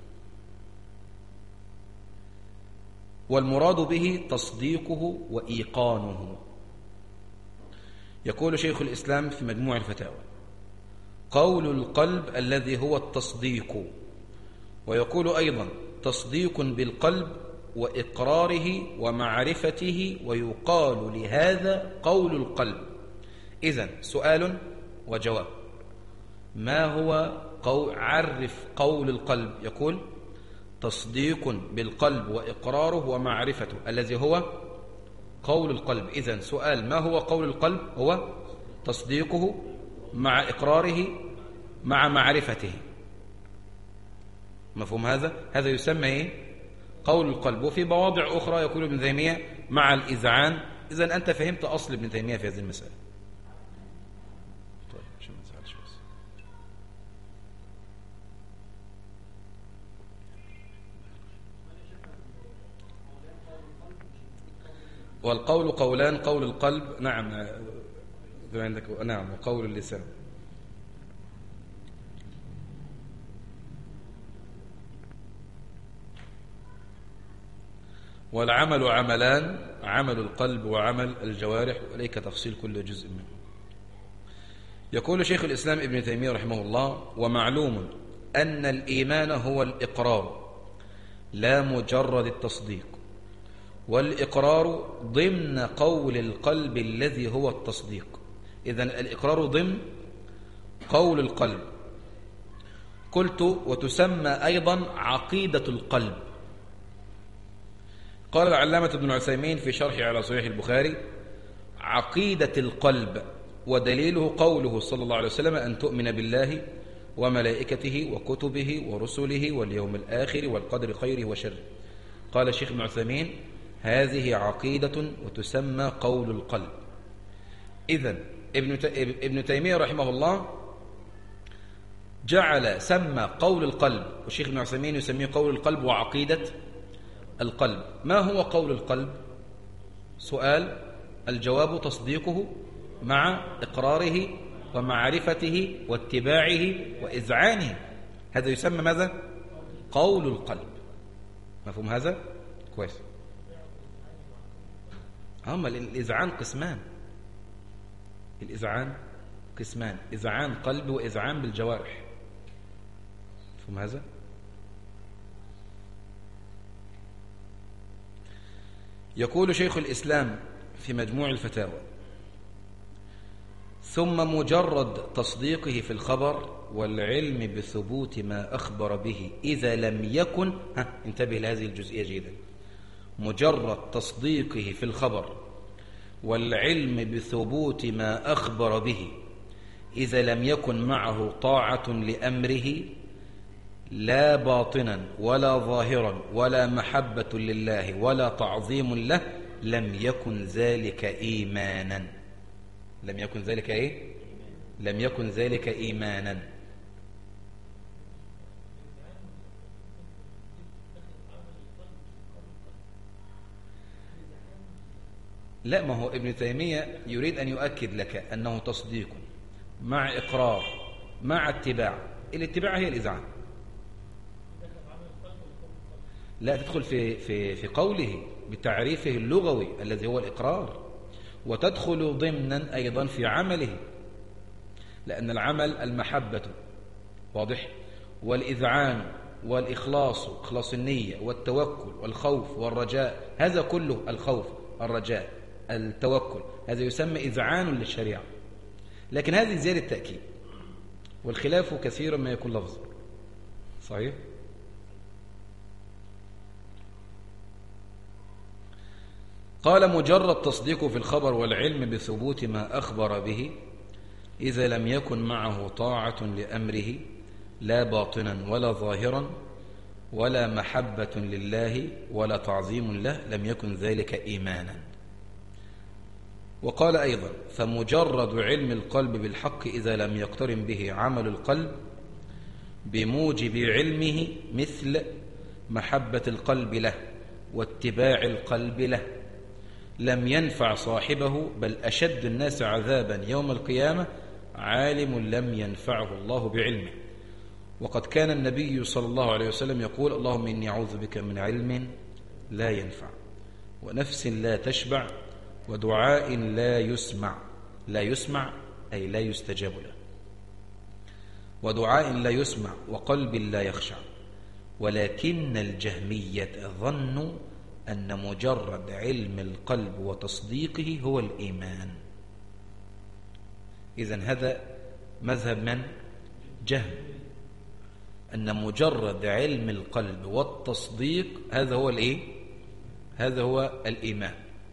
والمراد به تصديقه وإيقانه. يقول شيخ الإسلام في مجموع الفتاوى: قول القلب الذي هو التصديق. ويقول أيضا تصديق بالقلب وإقراره ومعرفته، ويقال لهذا قول القلب. إذن سؤال وجواب: ما هو عرف قول القلب؟ يقول تصديق بالقلب وإقراره ومعرفته، الذي هو قول القلب. إذن سؤال: ما هو قول القلب؟ هو تصديقه مع إقراره مع معرفته. مفهوم هذا؟ هذا يسمى إيه؟ قول القلب. وفي مواضع أخرى يقول ابن تيمية مع الإذعان. إذن أنت فهمت أصل ابن تيمية في هذه المسألة. طيب عشان ما تزعلش بس. والقول قولان: قول القلب، نعم عندك، نعم، وقول اللسان. والعمل عملان: عمل القلب وعمل الجوارح، وإليك تفصيل كل جزء منه. يقول شيخ الإسلام ابن تيمية رحمه الله: ومعلوم أن الإيمان هو الإقرار لا مجرد التصديق، والإقرار ضمن قول القلب الذي هو التصديق. إذن الإقرار ضمن قول القلب. قلت: وتسمى أيضا عقيدة القلب. قال العلامة ابن عثيمين في شرحه على صحيح البخاري: عقيدة القلب ودليله قوله صلى الله عليه وسلم: أن تؤمن بالله وملائكته وكتبه ورسله واليوم الآخر والقدر خيره وشره. قال الشيخ ابن عثيمين: هذه عقيدة وتسمى قول القلب. إذن ابن تيمية رحمه الله سمى قول القلب، والشيخ ابن عثيمين يسميه قول القلب وعقيدة القلب. ما هو قول القلب؟ سؤال. الجواب: تصديقه مع إقراره ومعرفته واتباعه وإذعانه. هذا يسمى ماذا؟ قول القلب. مفهوم هذا؟ كويس. أما الإذعان قسمان. الإذعان قسمان: إذعان قلب وإذعان بالجوارح. مفهوم هذا؟ يقول شيخ الإسلام في مجموع الفتاوى: ثم مجرد تصديقه في الخبر والعلم بثبوت ما أخبر به إذا لم يكن، انتبه لهذه الجزئية جيدا، مجرد تصديقه في الخبر والعلم بثبوت ما أخبر به إذا لم يكن معه طاعة لأمره لا باطنا ولا ظاهرا ولا محبة لله ولا تعظيم له، لم يكن ذلك إيمانا. لم يكن ذلك إيه؟ لم يكن ذلك إيمانا. لا، ما هو ابن تيمية يريد أن يؤكد لك أنه تصديق مع إقرار مع اتباع. الاتباع هي الإذعان. لا، تدخل في قوله بتعريفه اللغوي الذي هو الإقرار، وتدخل ضمنا أيضا في عمله، لأن العمل المحبة، واضح، والإذعان والإخلاص، إخلاص النية والتوكل والخوف والرجاء، هذا كله، الخوف الرجاء التوكل، هذا يسمى إذعان للشريعة. لكن هذه زيادة تأكيد، والخلاف كثيرا ما يكون لفظ صحيح. قال: مجرد تصديقه في الخبر والعلم بثبوت ما أخبر به إذا لم يكن معه طاعة لأمره لا باطنا ولا ظاهرا ولا محبة لله ولا تعظيم له، لم يكن ذلك إيمانا. وقال أيضا: فمجرد علم القلب بالحق إذا لم يقترن به عمل القلب بموجب علمه مثل محبة القلب له واتباع القلب له، لم ينفع صاحبه، بل أشد الناس عذابا يوم القيامة عالم لم ينفعه الله بعلمه. وقد كان النبي صلى الله عليه وسلم يقول اللهم إني أعوذ بك من علم لا ينفع ونفس لا تشبع ودعاء لا يسمع. لا يسمع أي لا يستجاب له، ودعاء لا يسمع، وقلب لا يخشع. ولكن الجهمية ظنوا أن مجرد علم القلب وتصديقه هو الإيمان. إذن هذا مذهب من؟ جهم، أن مجرد علم القلب والتصديق هذا هو الإيه؟ هذا هو الإيمان.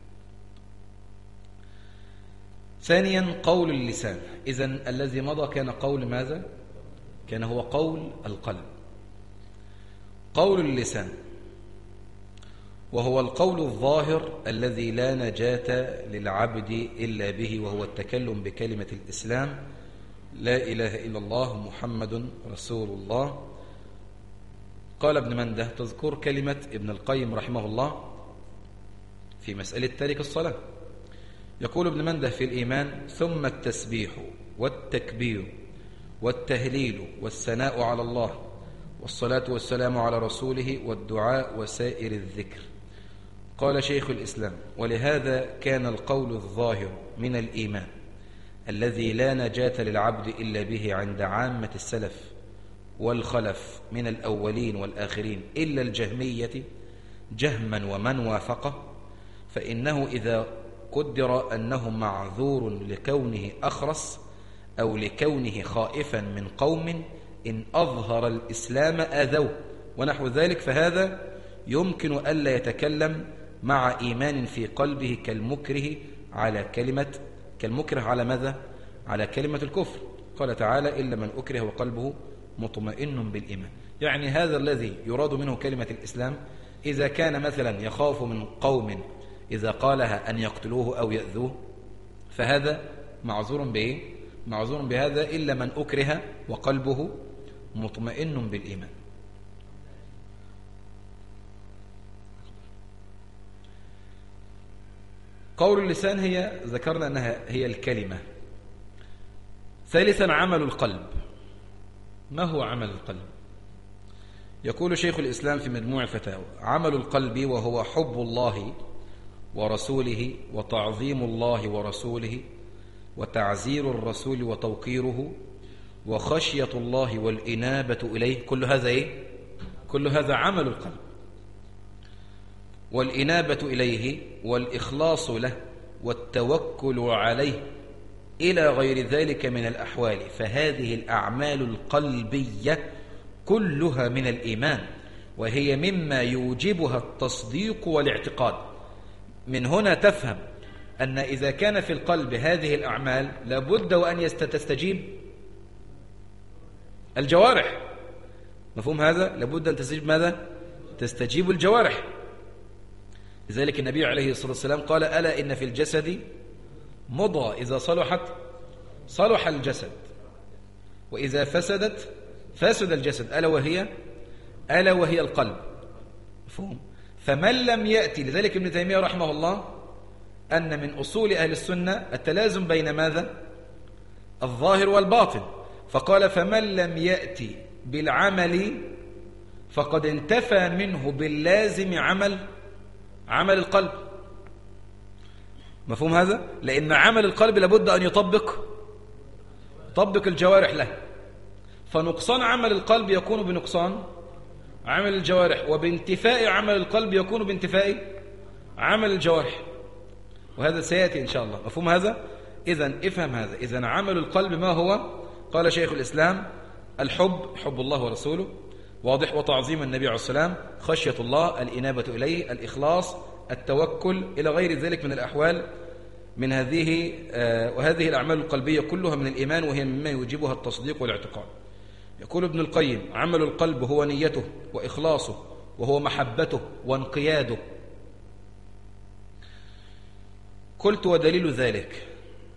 ثانيا قول اللسان. إذن الذي مضى كان قول ماذا؟ كان هو قول القلب. قول اللسان وهو القول الظاهر الذي لا نجاة للعبد إلا به، وهو التكلم بكلمة الإسلام لا إله إلا الله محمد رسول الله. قال ابن منده تذكر كلمة ابن القيم رحمه الله في مسألة تارك الصلاة. يقول ابن منده في الإيمان: ثم التسبيح والتكبير والتهليل والثناء على الله والصلاة والسلام على رسوله والدعاء وسائر الذكر. قال شيخ الإسلام: ولهذا كان القول الظاهر من الإيمان الذي لا نجاة للعبد إلا به عند عامة السلف والخلف من الأولين والآخرين إلا الجهمية جهما ومن وافقه، فإنه إذا قدر أنه معذور لكونه أخرس أو لكونه خائفا من قوم إن أظهر الإسلام آذوه ونحو ذلك، فهذا يمكن ألا يتكلم مع إيمان في قلبه كالمكره على ماذا؟ على كلمة الكفر. قال تعالى: إلا من أكره وقلبه مطمئن بالإيمان. يعني هذا الذي يراد منه كلمة الإسلام إذا كان مثلا يخاف من قوم إذا قالها أن يقتلوه أو يأذوه، فهذا معذور بإيه؟ معذور بهذا إلا من أكره وقلبه مطمئن بالإيمان. قول اللسان هي ذكرنا أنها هي الكلمة. ثالثا عمل القلب. ما هو عمل القلب؟ يقول شيخ الإسلام في مجموع الفتاوى: عمل القلب وهو حب الله ورسوله وتعظيم الله ورسوله وتعزير الرسول وتوقيره وخشية الله والإنابة إليه. كل هذا إيه؟ كل هذا عمل القلب. والإنابة إليه والإخلاص له والتوكل عليه إلى غير ذلك من الأحوال. فهذه الأعمال القلبية كلها من الإيمان، وهي مما يوجبها التصديق والاعتقاد. من هنا تفهم أن إذا كان في القلب هذه الأعمال لابد وأن تستجيب الجوارح. مفهوم هذا؟ لابد أن تستجيب ماذا؟ تستجيب الجوارح. لذلك النبي عليه الصلاة والسلام قال: ألا إن في الجسد مضغة إذا صلحت صلح الجسد وإذا فسدت فسد الجسد ألا وهي القلب. مفهوم؟ فمن لم يأتي، لذلك ابن تيمية رحمه الله أن من أصول أهل السنة التلازم بين ماذا؟ الظاهر والباطن. فقال: فمن لم يأتي بالعمل فقد انتفى منه باللازم عمل القلب. مفهوم هذا؟ لأن عمل القلب لابد أن يطبق الجوارح له، فنقصان عمل القلب يكون بنقصان عمل الجوارح، وبانتفاء عمل القلب يكون بانتفاء عمل الجوارح، وهذا سيأتي إن شاء الله. مفهوم هذا؟ إذن افهم هذا. إذن عمل القلب ما هو؟ قال شيخ الإسلام: حب الله ورسوله، واضح، وتعظيم النبي عليه السلام، خشية الله، الإنابة إليه، الإخلاص، التوكل، إلى غير ذلك من الأحوال من هذه وهذه الأعمال القلبية كلها من الإيمان، وهي مما يوجبها التصديق والاعتقاد. يقول ابن القيم: عمل القلب هو نيته وإخلاصه، وهو محبته وانقياده. قلت: ودليل ذلك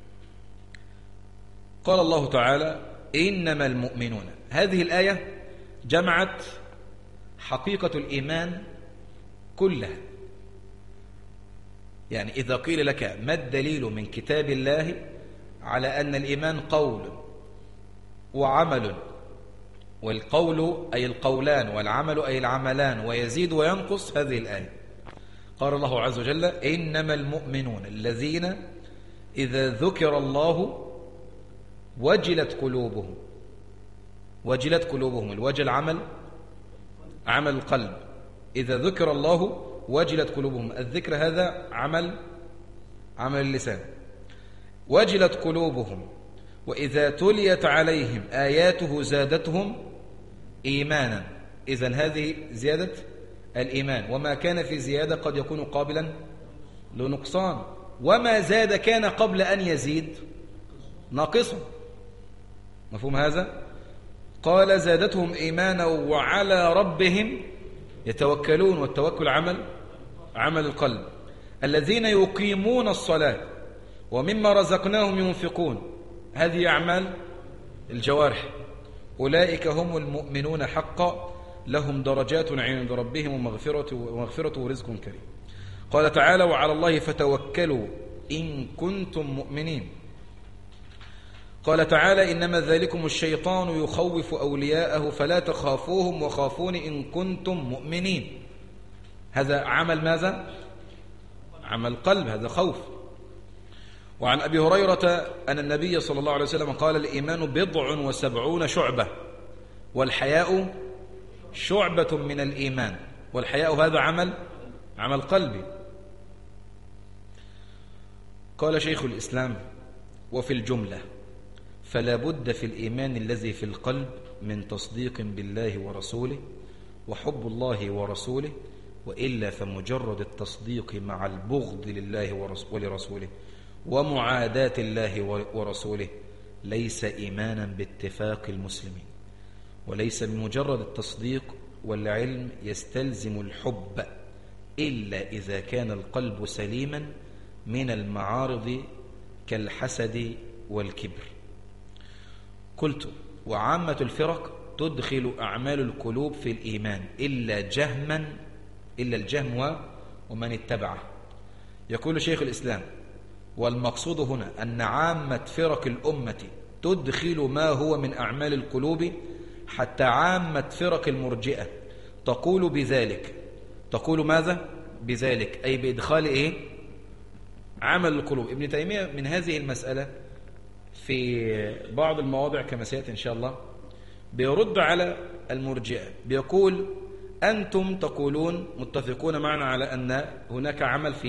قال الله تعالى: إنما المؤمنون. هذه الآية جمعت حقيقة الإيمان كلها. يعني إذا قيل لك ما الدليل من كتاب الله على أن الإيمان قول وعمل والقول أي القولان، والعمل أي العملان، ويزيد وينقص هذه الآية. قال الله عز وجل: إنما المؤمنون الذين إذا ذكر الله وجلت قلوبهم. وجلت قلوبهم، الوجل عمل القلب. إذا ذكر الله وجلت قلوبهم، الذكر هذا عمل اللسان. وجلت قلوبهم وإذا تليت عليهم آياته زادتهم إيمانا. إذن هذه زيادة الإيمان، وما كان في زيادة قد يكون قابلا لنقصان، وما زاد كان قبل أن يزيد ناقصا. مفهوم هذا؟ قال: زادتهم إيمانا وعلى ربهم يتوكلون. والتوكل عمل القلب. الذين يقيمون الصلاة ومما رزقناهم ينفقون، هذه أعمال الجوارح. أولئك هم المؤمنون حقا، لهم درجات عند ربهم ومغفرة ورزق كريم. قال تعالى: وعلى الله فتوكلوا إن كنتم مؤمنين. قال تعالى: إنما ذلكم الشيطان يخوف أولياءه فلا تخافوهم وخافون إن كنتم مؤمنين. هذا عمل ماذا؟ عمل قلب، هذا خوف. وعن أبي هريرة أن النبي صلى الله عليه وسلم قال: الإيمان 70 شعبة والحياء شعبة من الإيمان. والحياء هذا عمل قلبي. قال شيخ الإسلام: وفي الجملة فلا بد في الإيمان الذي في القلب من تصديق بالله ورسوله وحب الله ورسوله، وإلا فمجرد التصديق مع البغض لله ولرسوله ومعاداة الله ورسوله ليس إيمانا باتفاق المسلمين. وليس بمجرد التصديق والعلم يستلزم الحب إلا إذا كان القلب سليما من المعارض كالحسد والكبر. قلت: وعامة الفرق تدخل أعمال القلوب في الإيمان إلا الجهم ومن اتبعه. يقول شيخ الإسلام: والمقصود هنا أن عامة فرق الأمة تدخل ما هو من أعمال القلوب، حتى عامة فرق المرجئة تقول بذلك. تقول ماذا؟ بذلك، أي بإدخال عمل القلوب. ابن تيمية من هذه المسألة في بعض المواضع كما سيأتي إن شاء الله بيرد على المرجئة، بيقول: أنتم تقولون متفقون معنا على أن هناك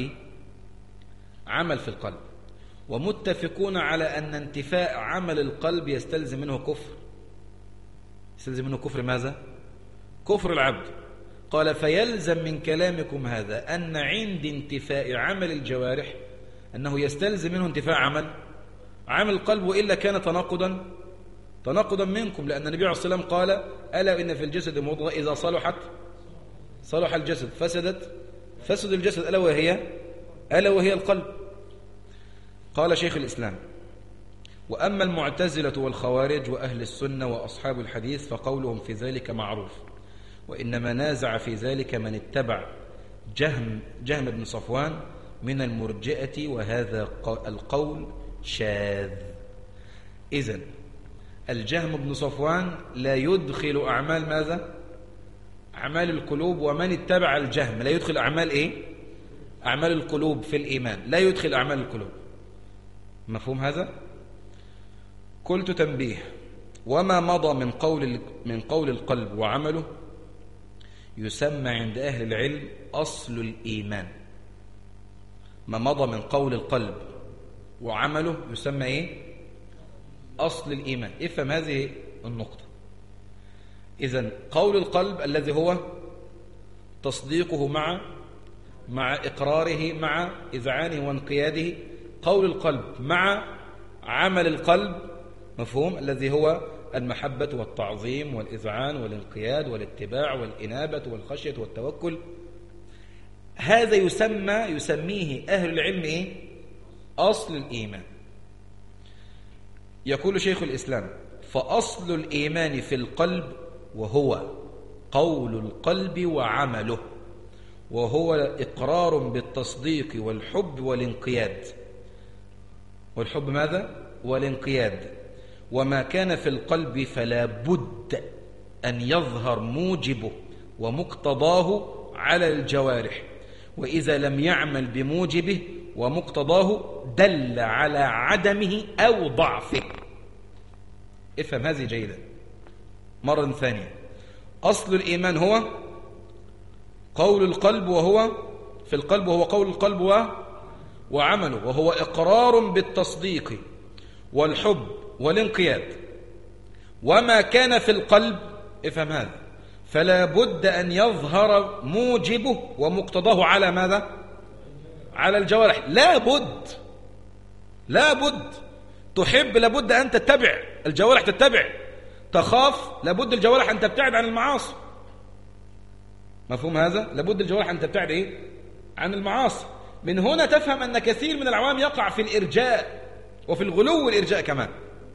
عمل في القلب، ومتفقون على أن انتفاء عمل القلب يستلزم منه كفر. يستلزم منه كفر ماذا؟ كفر العبد. قال: فيلزم من كلامكم هذا أن عند انتفاء عمل الجوارح أنه يستلزم منه انتفاء عمل القلب، وإلا كان تناقضا منكم، لأن النبي عليه الصلاة والسلام قال: ألا إن في الجسد مضغة إذا صلح الجسد فسد الجسد، ألا وهي القلب. قال شيخ الإسلام: وأما المعتزلة والخوارج وأهل السنة وأصحاب الحديث فقولهم في ذلك معروف، وإنما نازع في ذلك من اتبع جهم بن صفوان من المرجئة، وهذا القول شاذ. إذن الجهم بن صفوان لا يدخل أعمال ماذا؟ أعمال القلوب. ومن اتبع الجهم لا يدخل أعمال أعمال القلوب في الإيمان، لا يدخل أعمال القلوب. مفهوم هذا؟ قلت: تنبيه: وما مضى من قول القلب وعمله يسمى عند أهل العلم أصل الإيمان. ما مضى من قول القلب وعمله يسمى أصل الإيمان. افهم هذه النقطة. إذن قول القلب الذي هو تصديقه مع إقراره مع إذعانه وانقياده، قول القلب مع عمل القلب، مفهوم، الذي هو المحبة والتعظيم والإذعان والانقياد والاتباع والإنابة والخشية والتوكل. هذا يسميه أهل العلم أصل الإيمان. يقول شيخ الإسلام: فأصل الإيمان في القلب وهو قول القلب وعمله، وهو إقرار بالتصديق والحب والانقياد. والحب ماذا؟ والانقياد. وما كان في القلب فلا بد أن يظهر موجبه ومقتضاه على الجوارح، وإذا لم يعمل بموجبه ومقتضاه دل على عدمه أو ضعفه. افهم هذه جيدا مرة ثانية. أصل الإيمان هو قول القلب، وهو في القلب، وهو قول القلب وعمله، وهو إقرار بالتصديق والحب والانقياد. وما كان في القلب، افهم هذا، فلا بد أن يظهر موجبه ومقتضاه على ماذا؟ على الجوارح. لا بد تحب، لابد أن تتبع، الجوارح تتبع. تخاف، لابد الجوارح أن تبتعد عن المعاصي. مفهوم هذا؟ لابد الجوارح أن تبتعد عن المعاصي. من هنا تفهم أن كثير من العوام يقع في الإرجاء وفي الغلو والإرجاء كمان.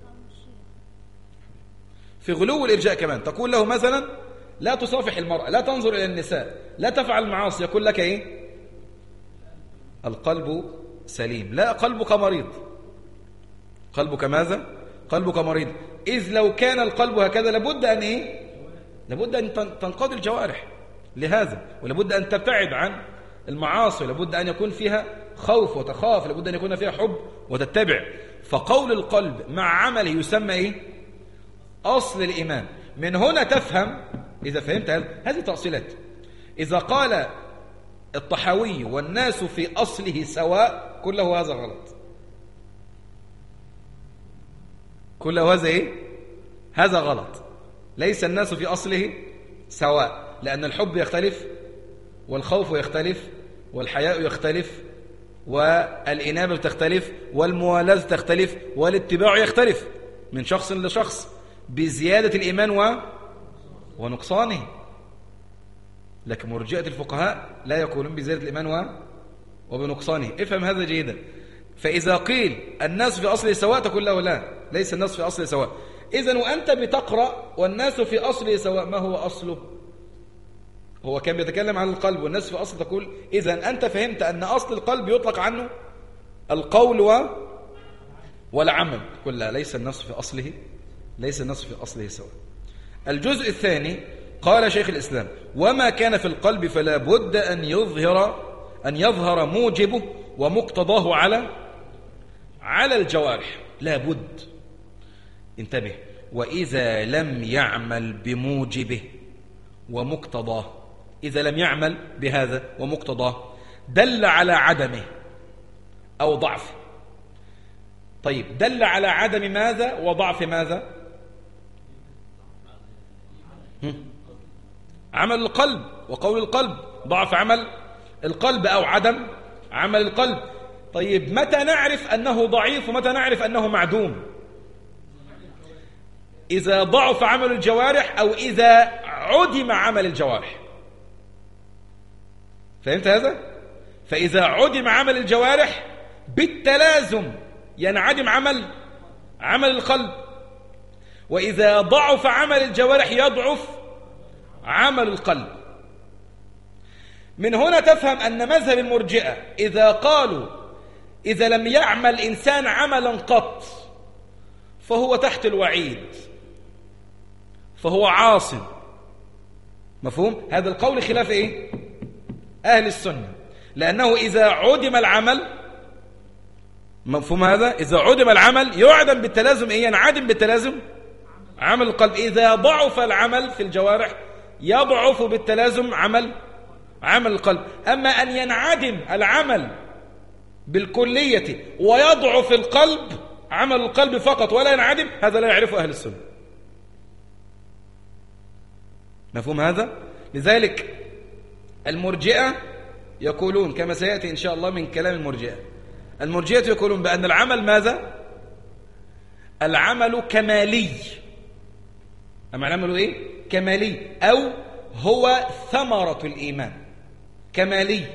في غلو الإرجاء كمان، تقول له مثلا لا تصافح المرأة، لا تنظر إلى النساء، لا تفعل المعاصي، يقول لك إيه؟ القلب سليم. لا، قلبك مريض. قلبك ماذا؟ قلبك مريض. إذ لو كان القلب هكذا لابد أن إيه؟ لابد أن تنقضي الجوارح لهذا، ولابد أن تبتعد عن المعاصي، لابد أن يكون فيها خوف وتخاف، لابد أن يكون فيها حب وتتبع. فقول القلب مع عمله يسمى إيه؟ أصل الإيمان. من هنا تفهم، إذا فهمت هذه تأصيلات. إذا قال الطحاوي والناس في أصله سواء، كله هذا غلط. كله هذا إيه؟ هذا غلط. ليس الناس في أصله سواء، لأن الحب يختلف، والخوف يختلف، والحياء يختلف، والإنابة تختلف، والموالاة تختلف، والاتباع يختلف من شخص لشخص بزيادة الإيمان ونقصانه. لكن مرجئة الفقهاء لا يقولون بزيادة الإيمان وبنقصانه. افهم هذا جيدا. فإذا قيل الناس في أصله سواء، تقول له لا، ليس الناس في أصله سواء. إذن وأنت بتقرأ والناس في أصله سواء، ما هو أصله؟ هو كان بيتكلم عن القلب والناس في أصله، تقول إذن أنت فهمت أن أصل القلب يطلق عنه القول والعمل. تقول لا، ليس الناس في أصله، ليس الناس في أصله سواء. الجزء الثاني قال شيخ الإسلام: وما كان في القلب فلا بد أن يظهر موجبه ومقتضاه على الجوارح. لا بد، انتبه. وإذا لم يعمل بموجبه ومقتضاه، إذا لم يعمل بهذا ومقتضاه دل على عدمه أو ضعفه. طيب، دل على عدم ماذا وضعف ماذا؟ عمل القلب وقول القلب، ضعف عمل القلب أو عدم عمل القلب. طيب، متى نعرف أنه ضعيف ومتى نعرف أنه معدوم؟ إذا ضعف عمل الجوارح أو إذا عدم عمل الجوارح. فهمت هذا؟ فإذا عدم عمل الجوارح بالتلازم ينعدم عمل القلب، وإذا ضعف عمل الجوارح يضعف عمل القلب. من هنا تفهم أن مذهب المرجئة إذا قالوا إذا لم يعمل إنسان عملا قط فهو تحت الوعيد، فهو عاص. مفهوم؟ هذا القول خلاف إيه؟ أهل السنة، لأنه إذا عدم العمل، مفهوم هذا؟ إذا عدم العمل يعدم بالتلازم إيه؟ ينعدم بالتلازم عمل القلب. إذا ضعف العمل في الجوارح يضعف بالتلازم عمل القلب. أما أن ينعدم العمل بالكلية ويضعف القلب، عمل القلب فقط ولا ينعدم، هذا لا يعرفه أهل السنة. مفهوم هذا؟ لذلك المرجئة يقولون كما سيأتي إن شاء الله من كلام المرجئة يقولون بأن العمل ماذا؟ العمل كمالي. أما العمل إيه؟ كمالي، أو هو ثمرة الإيمان، كمالي.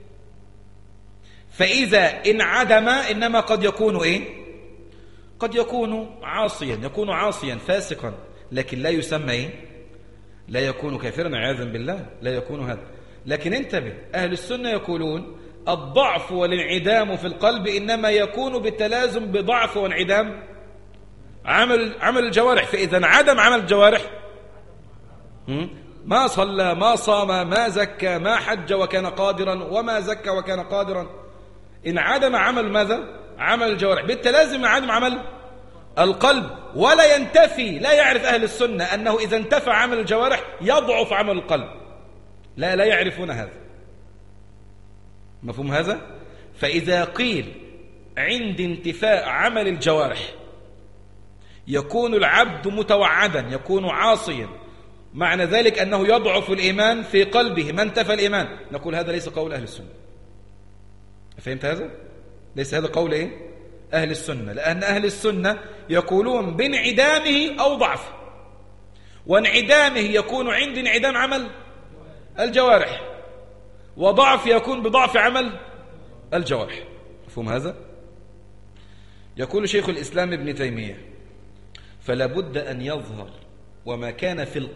فإذا انعدم إنما قد يكون إيه؟ قد يكون عاصيا فاسقا، لكن لا يسمى إيه؟ لا يكون كافرا عياذا بالله، لا يكون هذا. لكن انتبه، أهل السنة يقولون الضعف والانعدام في القلب إنما يكون بالتلازم بضعف وانعدام عمل الجوارح. فإذا انعدم عمل الجوارح ما صلى ما صام ما زكى ما حج وكان قادرا وما زكى وكان قادرا. إن عدم عمل ماذا؟ عمل الجوارح، بالتلازم عدم عمل القلب. ولا ينتفي، لا يعرف أهل السنة أنه إذا انتفى عمل الجوارح يضعف عمل القلب، لا يعرفون هذا. مفهوم هذا؟ فإذا قيل عند انتفاء عمل الجوارح يكون العبد متوعدا، يكون عاصيا، معنى ذلك أنه يضعف الإيمان في قلبه، ما انتفى الإيمان، نقول هذا ليس قول أهل السنة. فهمت هذا؟ ليس هذا قول إيه؟ أهل السنة، لأن أهل السنة يقولون بانعدامه أو ضعف، وانعدامه يكون عند انعدام عمل الجوارح، وضعف يكون بضعف عمل الجوارح. مفهوم هذا؟ يقول شيخ الإسلام ابن تيمية: فلا بد أن يظهر، وما كان في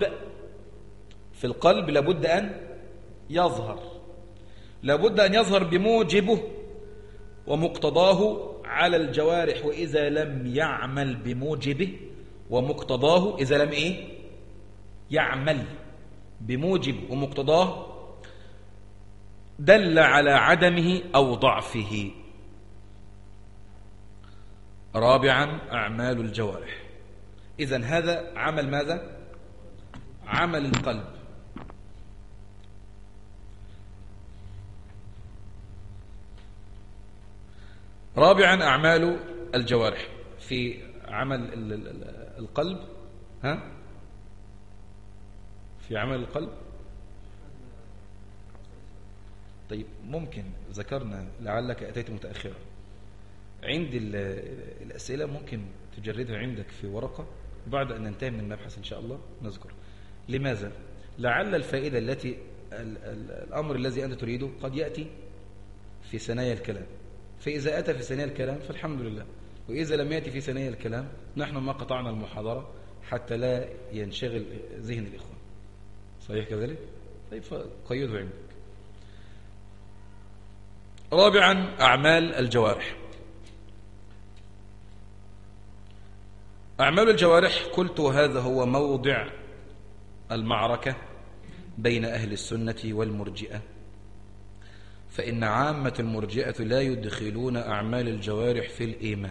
القلب لابد أن يظهر، لابد أن يظهر بموجبه ومقتضاه على الجوارح، وإذا لم يعمل بموجبه ومقتضاه، إذا لم يعمل بموجب ومقتضاه دل على عدمه أو ضعفه. رابعا أعمال الجوارح. إذن هذا عمل ماذا؟ عمل القلب. رابعا أعمال الجوارح في عمل القلب. في عمل القلب. طيب ممكن ذكرنا، لعلك أتيت متأخرا، عند الأسئلة ممكن تجردها عندك في ورقة بعد أن ننتهي من المبحث إن شاء الله نذكر. لماذا؟ لعل الفائدة التي الأمر الذي أنت تريده قد يأتي في ثنايا الكلام، فإذا أتى في ثنايا الكلام فالحمد لله، وإذا لم يأتي في ثنايا الكلام نحن ما قطعنا المحاضرة حتى لا ينشغل ذهن الإخوان. صحيح كذلك؟ طيب فقيده عندك. رابعا أعمال الجوارح. أعمال الجوارح قلت هذا هو موضع المعركة بين أهل السنة والمرجئة، فإن عامة المرجئة لا يدخلون أعمال الجوارح في الإيمان،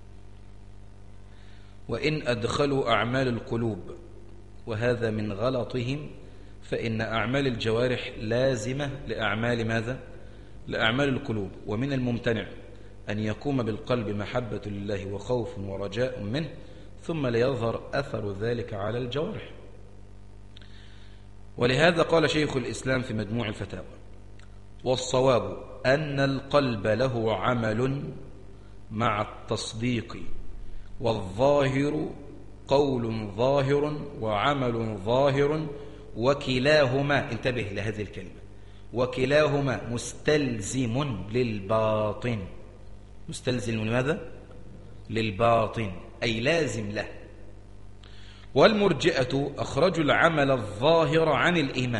وإن أدخلوا أعمال القلوب وهذا من غلطهم، فإن أعمال الجوارح لازمة لأعمال ماذا؟ لأعمال القلوب، ومن الممتنع أن يقوم بالقلب محبة لله وخوف ورجاء منه ثم ليظهر أثر ذلك على الجوارح. ولهذا قال شيخ الإسلام في مجموع الفتاوى: والصواب أن القلب له عمل مع التصديق، والظاهر قول ظاهر وعمل ظاهر، وكلاهما، انتبه لهذه الكلمة، وكلاهما مستلزم للباطن. مستلزم لماذا؟ للباطن، أي لازم له. والمرجئة أخرجوا العمل الظاهر عن الإيمان،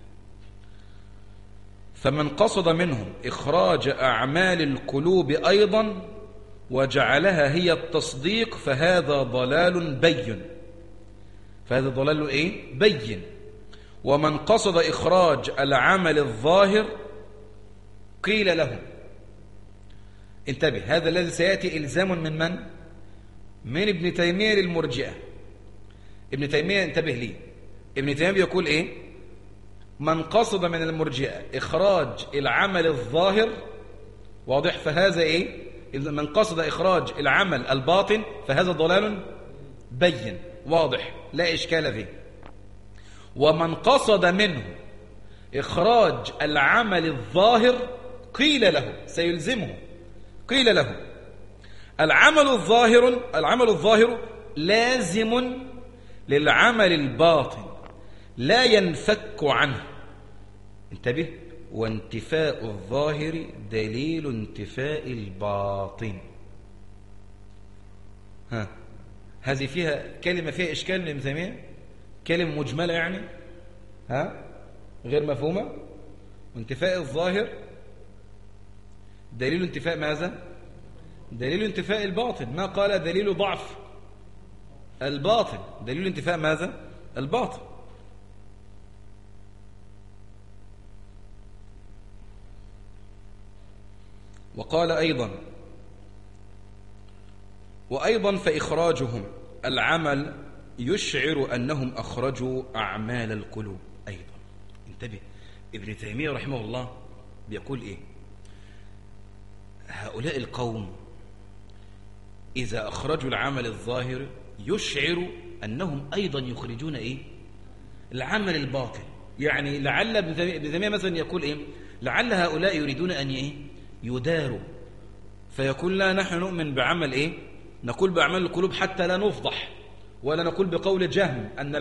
فمن قصد منهم إخراج أعمال القلوب أيضا وجعلها هي التصديق فهذا ضلال بين. فهذا ضلال إيه؟ بين. ومن قصد إخراج العمل الظاهر قيل له، انتبه، هذا الذي سيأتي إلزام من من؟ من ابن تيمية للمرجئة. ابن تيمية انتبه لي، ابن تيمية يقول إيه؟ من قصد من المرجئة إخراج العمل الظاهر، واضح، فهذا إيه؟ من قصد إخراج العمل الباطن فهذا ضلال بين واضح لا إشكال فيه. ومن قصد منه إخراج العمل الظاهر قيل له، سيلزمه، قيل له العمل الظاهر لازم للعمل الباطن لا ينفك عنه. انتبه، وانتفاء الظاهر دليل انتفاء الباطن. هذه فيها كلمة فيها إشكال من ابن تيمية، كلمة مجملة يعني غير مفهومة. وانتفاء الظاهر دليل انتفاء ماذا؟ دليل انتفاء الباطن. ما قال دليل ضعف الباطن، دليل انتفاء ماذا؟ الباطن. وقال وأيضا فإخراجهم العمل يشعر أنهم أخرجوا أعمال القلوب أيضا. انتبه، ابن تيمية رحمه الله بيقول إيه؟ هؤلاء القوم إذا أخرجوا العمل الظاهر يشعر أنهم أيضا يخرجون إيه؟ العمل الباطن. يعني لعل ابن تيمية مثلا يقول إيه؟ لعل هؤلاء يريدون أن إيه؟ يداروا، فيقول لا نحن نؤمن بعمل إيه؟ نقول بأعمال القلوب حتى لا نفضح، ولا نقول بقول جهم أن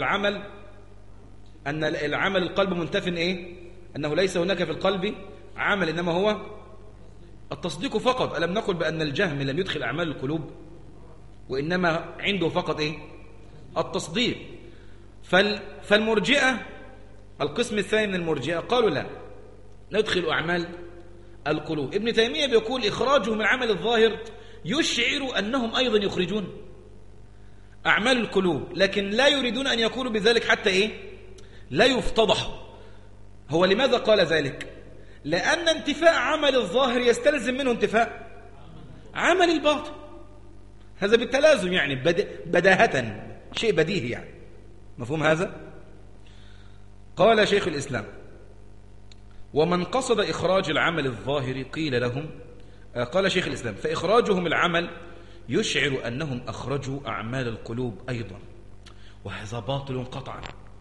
العمل القلب منتف إيه؟ أنه ليس هناك في القلب عمل إنما هو التصديق فقط. ألم نقل بأن الجهم لم يدخل أعمال القلوب وإنما عنده فقط إيه؟ التصديق. فالمرجئة القسم الثاني من المرجئة قالوا لا ندخل أعمال القلوب. ابن تيمية بيقول إخراجهم من عمل الظاهر يشعر أنهم أيضا يخرجون أعمال القلوب، لكن لا يريدون أن يقولوا بذلك حتى إيه؟ لا يفتضحوا. هو لماذا قال ذلك؟ لأن انتفاء عمل الظاهر يستلزم منه انتفاء عمل الباطن، هذا بالتلازم يعني بداهة، شيء بديهي يعني. مفهوم هذا؟ قال شيخ الإسلام ومن قصد إخراج العمل الظاهر قيل لهم، قال شيخ الإسلام فإخراجهم العمل يشعر أنهم أخرجوا أعمال القلوب أيضا، وهذا باطل قطعا.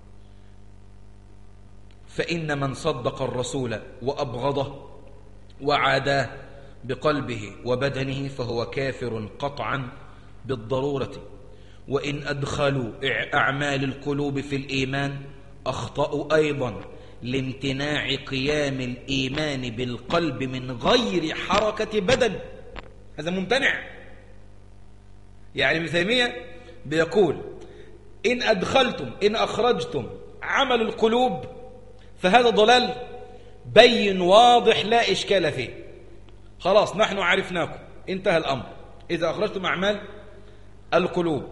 فإن من صدق الرسول وأبغضه وعاداه بقلبه وبدنه فهو كافر قطعا بالضرورة. وإن أدخلوا أعمال القلوب في الإيمان أخطأوا أيضا لامتناع قيام الإيمان بالقلب من غير حركة بدن. هذا ممتنع. يعني ابن تيمية بيقول إن أخرجتم عمل القلوب فهذا ضلال بين واضح لا إشكال فيه، خلاص نحن عرفناكم، انتهى الأمر إذا أخرجتم أعمال القلوب.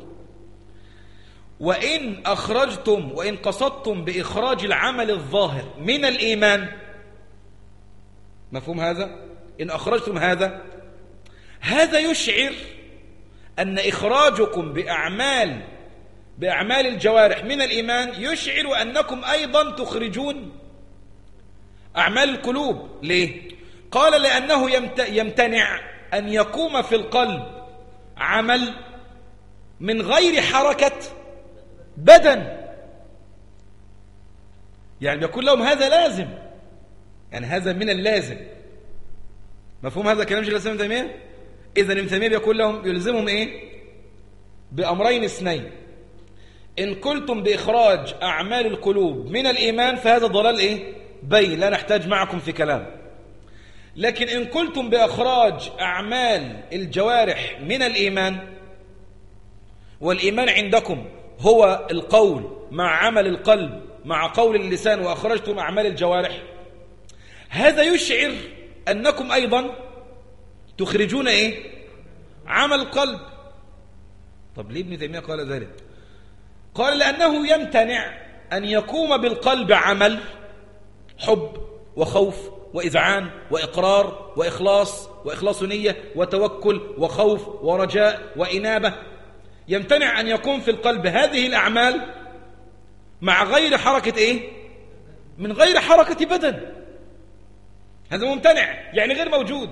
وإن قصدتم بإخراج العمل الظاهر من الإيمان، مفهوم هذا؟ إن أخرجتم هذا يشعر أن إخراجكم بأعمال الجوارح من الإيمان يشعر أنكم أيضا تخرجون أعمال القلوب. ليه؟ قال لأنه يمتنع أن يقوم في القلب عمل من غير حركة بدن. يعني يقول لهم هذا لازم، يعني هذا من اللازم. مفهوم هذا كلام شيخ الإسلام ابن تيمية؟ إذن ابن تيمية بيقول لهم يلزمهم إيه؟ بأمرين اثنين. إن قلتم بإخراج أعمال القلوب من الإيمان فهذا ضلال إيه؟ بين، لا نحتاج معكم في كلام. لكن إن قلتم بإخراج أعمال الجوارح من الإيمان، والإيمان عندكم هو القول مع عمل القلب مع قول اللسان، وأخرجتم أعمال الجوارح، هذا يشعر أنكم أيضا تخرجون إيه؟ عمل القلب. طب ليه ابن تيمية قال ذلك؟ قال لأنه يمتنع أن يقوم بالقلب عمل حب وخوف وإذعان وإقرار وإخلاص نية وتوكل وخوف ورجاء وإنابة. يمتنع أن يقوم في القلب هذه الأعمال مع غير حركة إيه؟ من غير حركة بدن. هذا ممتنع، يعني غير موجود.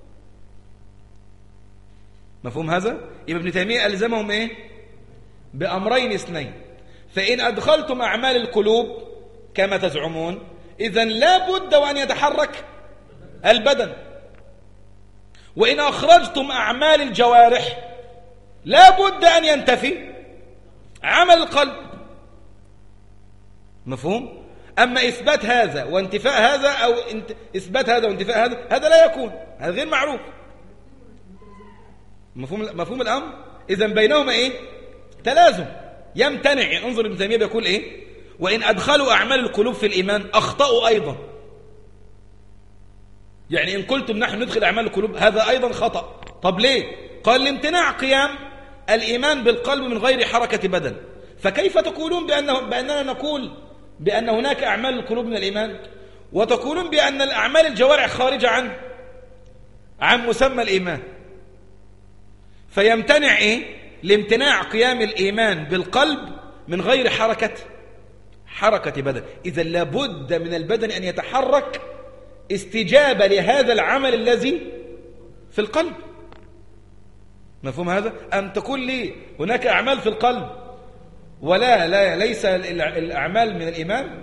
مفهوم هذا؟ يبقى ابن تيمية ألزمهم إيه؟ بأمرين اثنين. فإن أدخلتم أعمال القلوب كما تزعمون إذن لا بد وأن يتحرك البدن. وإن أخرجتم أعمال الجوارح لا بد أن ينتفي عمل القلب. مفهوم؟ أما إثبات هذا وانتفاء هذا أو إثبات هذا وانتفاء هذا لا يكون، هذا غير معروف. مفهوم الأمر؟ إذن بينهما إيه؟ تلازم يمتنع. انظر ابن تيمية بيقول إيه؟ وإن أدخلوا أعمال القلوب في الإيمان أخطأوا أيضا. يعني إن قلتم نحن ندخل أعمال القلوب هذا أيضا خطأ. طب ليه؟ قال لامتناع قيام الإيمان بالقلب من غير حركة بدن. فكيف تقولون بأننا نقول بأن هناك أعمال القلوب من الإيمان، وتقولون بأن الأعمال الجوارح خارجة عن مسمى الإيمان، فيمتنع إيه؟ لامتناع قيام الإيمان بالقلب من غير حركة بدن. إذا لابد من البدن أن يتحرك استجابة لهذا العمل الذي في القلب. مفهوم هذا؟ أم تقول لي هناك أعمال في القلب ولا ليس الأعمال من الإيمان؟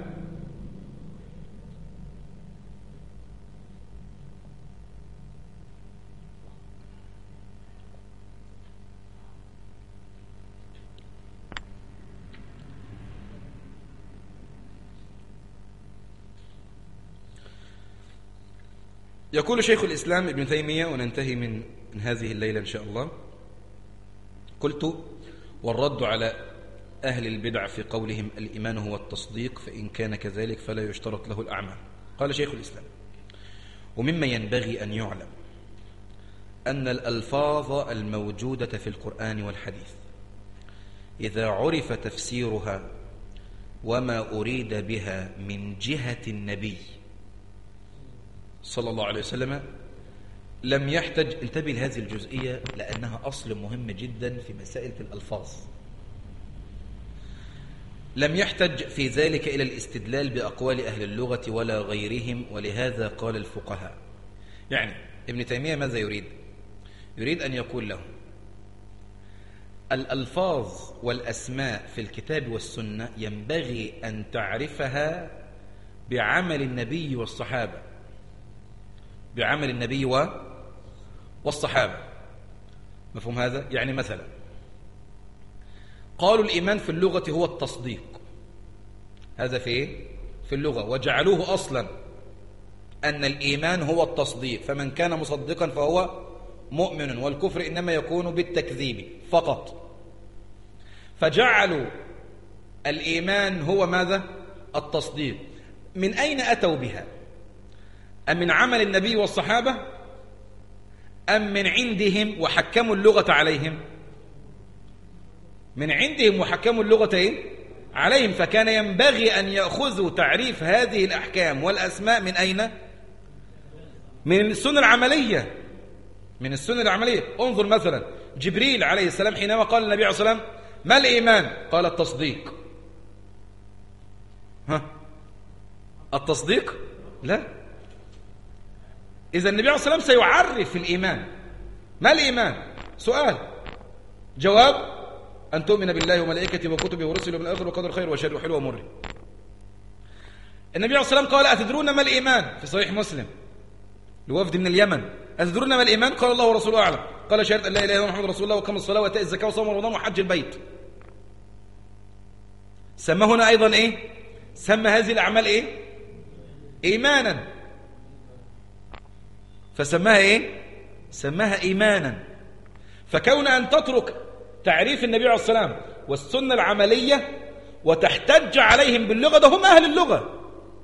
يقول شيخ الإسلام ابن تيمية، وننتهي من هذه الليلة إن شاء الله. قلت: والرد على أهل البدع في قولهم الإيمان هو التصديق، فإن كان كذلك فلا يشترط له الأعمال. قال شيخ الإسلام: ومما ينبغي أن يعلم أن الألفاظ الموجودة في القرآن والحديث إذا عرف تفسيرها وما أريد بها من جهة النبي صلى الله عليه وسلم لم يحتج، انتبه لهذه الجزئية لأنها أصل مهم جدا في مسائل الألفاظ، لم يحتج في ذلك إلى الاستدلال بأقوال أهل اللغة ولا غيرهم. ولهذا قال الفقهاء، يعني ابن تيمية ماذا يريد؟ يريد أن يقول لهم الألفاظ والأسماء في الكتاب والسنة ينبغي أن تعرفها بعمل النبي والصحابة، بعمل النبي والصحابة. مفهوم هذا؟ يعني مثلا قالوا الإيمان في اللغة هو التصديق، هذا في إيه؟ في اللغة، وجعلوه أصلا أن الإيمان هو التصديق، فمن كان مصدقا فهو مؤمن، والكفر إنما يكون بالتكذيب فقط. فجعلوا الإيمان هو ماذا؟ التصديق. من أين أتوا بها؟ أم من عمل النبي والصحابة أم من عندهم وحكموا اللغة عليهم؟ من عندهم وحكموا اللغة إيه؟ عليهم. فكان ينبغي أن يأخذوا تعريف هذه الأحكام والأسماء من أين؟ من السنة العملية، من السنة العملية. انظر مثلا جبريل عليه السلام حينما قال النبي عليه الصلاة والسلام ما الإيمان؟ قال التصديق. التصديق؟ لا. إذا النبي عليه الصلاة والسلام سيعرف الإيمان. ما الإيمان؟ سؤال، جواب: أن تؤمن بالله وملائكته وكتبه ورسله من الآخر وقدر خير وشر وحلو ومر. النبي عليه الصلاة والسلام قال: أتدرون ما الإيمان؟ في صحيح مسلم لوفد من اليمن: أتدرون ما الإيمان؟ قال الله ورسوله أعلم. قال: شهادة أن لا إله إلا الله محمد رسول الله وإقام الصلاة وإيتاء الزكاة وصوم رمضان وحج البيت. سمى هنا أيضا إيه؟ سمى هذه الأعمال إيه؟ إيمانا. فسماها إيه؟ سماها إيمانا. فكون أن تترك تعريف النبي عليه الصلاة والسلام والسنة العملية وتحتج عليهم باللغة، ده هم أهل اللغة،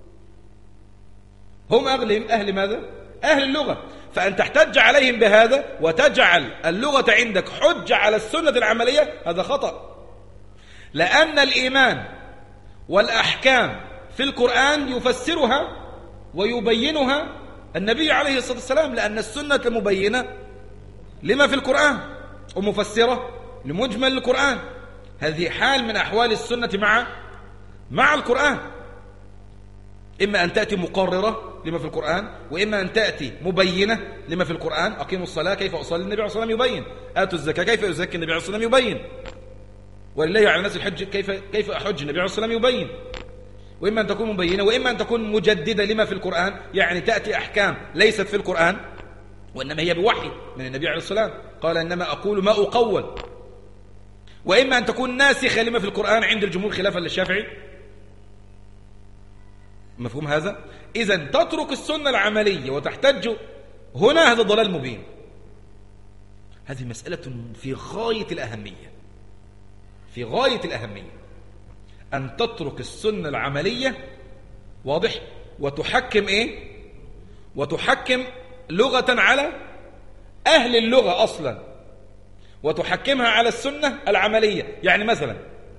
هم أهل ماذا؟ أهل اللغة. فأن تحتج عليهم بهذا وتجعل اللغة عندك حجة على السنة العملية، هذا خطأ. لأن الإيمان والأحكام في القرآن يفسرها ويبينها النبي عليه الصلاة والسلام، لأن السنة مبينة لما في القرآن ومفسرة لمجمل القرآن. هذه حال من أحوال السنة مع القرآن، إما أن تأتي مقررة لما في القرآن، وإما أن تأتي مبينة لما في القرآن. أقيموا الصلاة كيف أصلي النبي عليه الصلاة والسلام يبين، آتوا الزكاة كيف يزكي النبي عليه الصلاة والسلام يبين، ولله على الناس الحج كيف أحج النبي عليه الصلاة والسلام يبين. وإما أن تكون مبينة وإما أن تكون مجددة لما في القرآن، يعني تأتي أحكام ليست في القرآن وإنما هي بوحي من النبي عليه الصلاة والسلام، قال إنما أقول ما أقول. وإما أن تكون ناسخة لما في القرآن عند الجمهور خلافا للشافعي. مفهوم هذا؟ إذن تترك السنة العملية وتحتج هنا، هذا ضلال مبين. هذه مسألة في غاية الأهمية، في غاية الأهمية أن تترك السنة العملية، واضح، وتحكم إيه؟ وتحكم لغة على أهل اللغة أصلا، وتحكمها على السنة العملية. يعني مثلا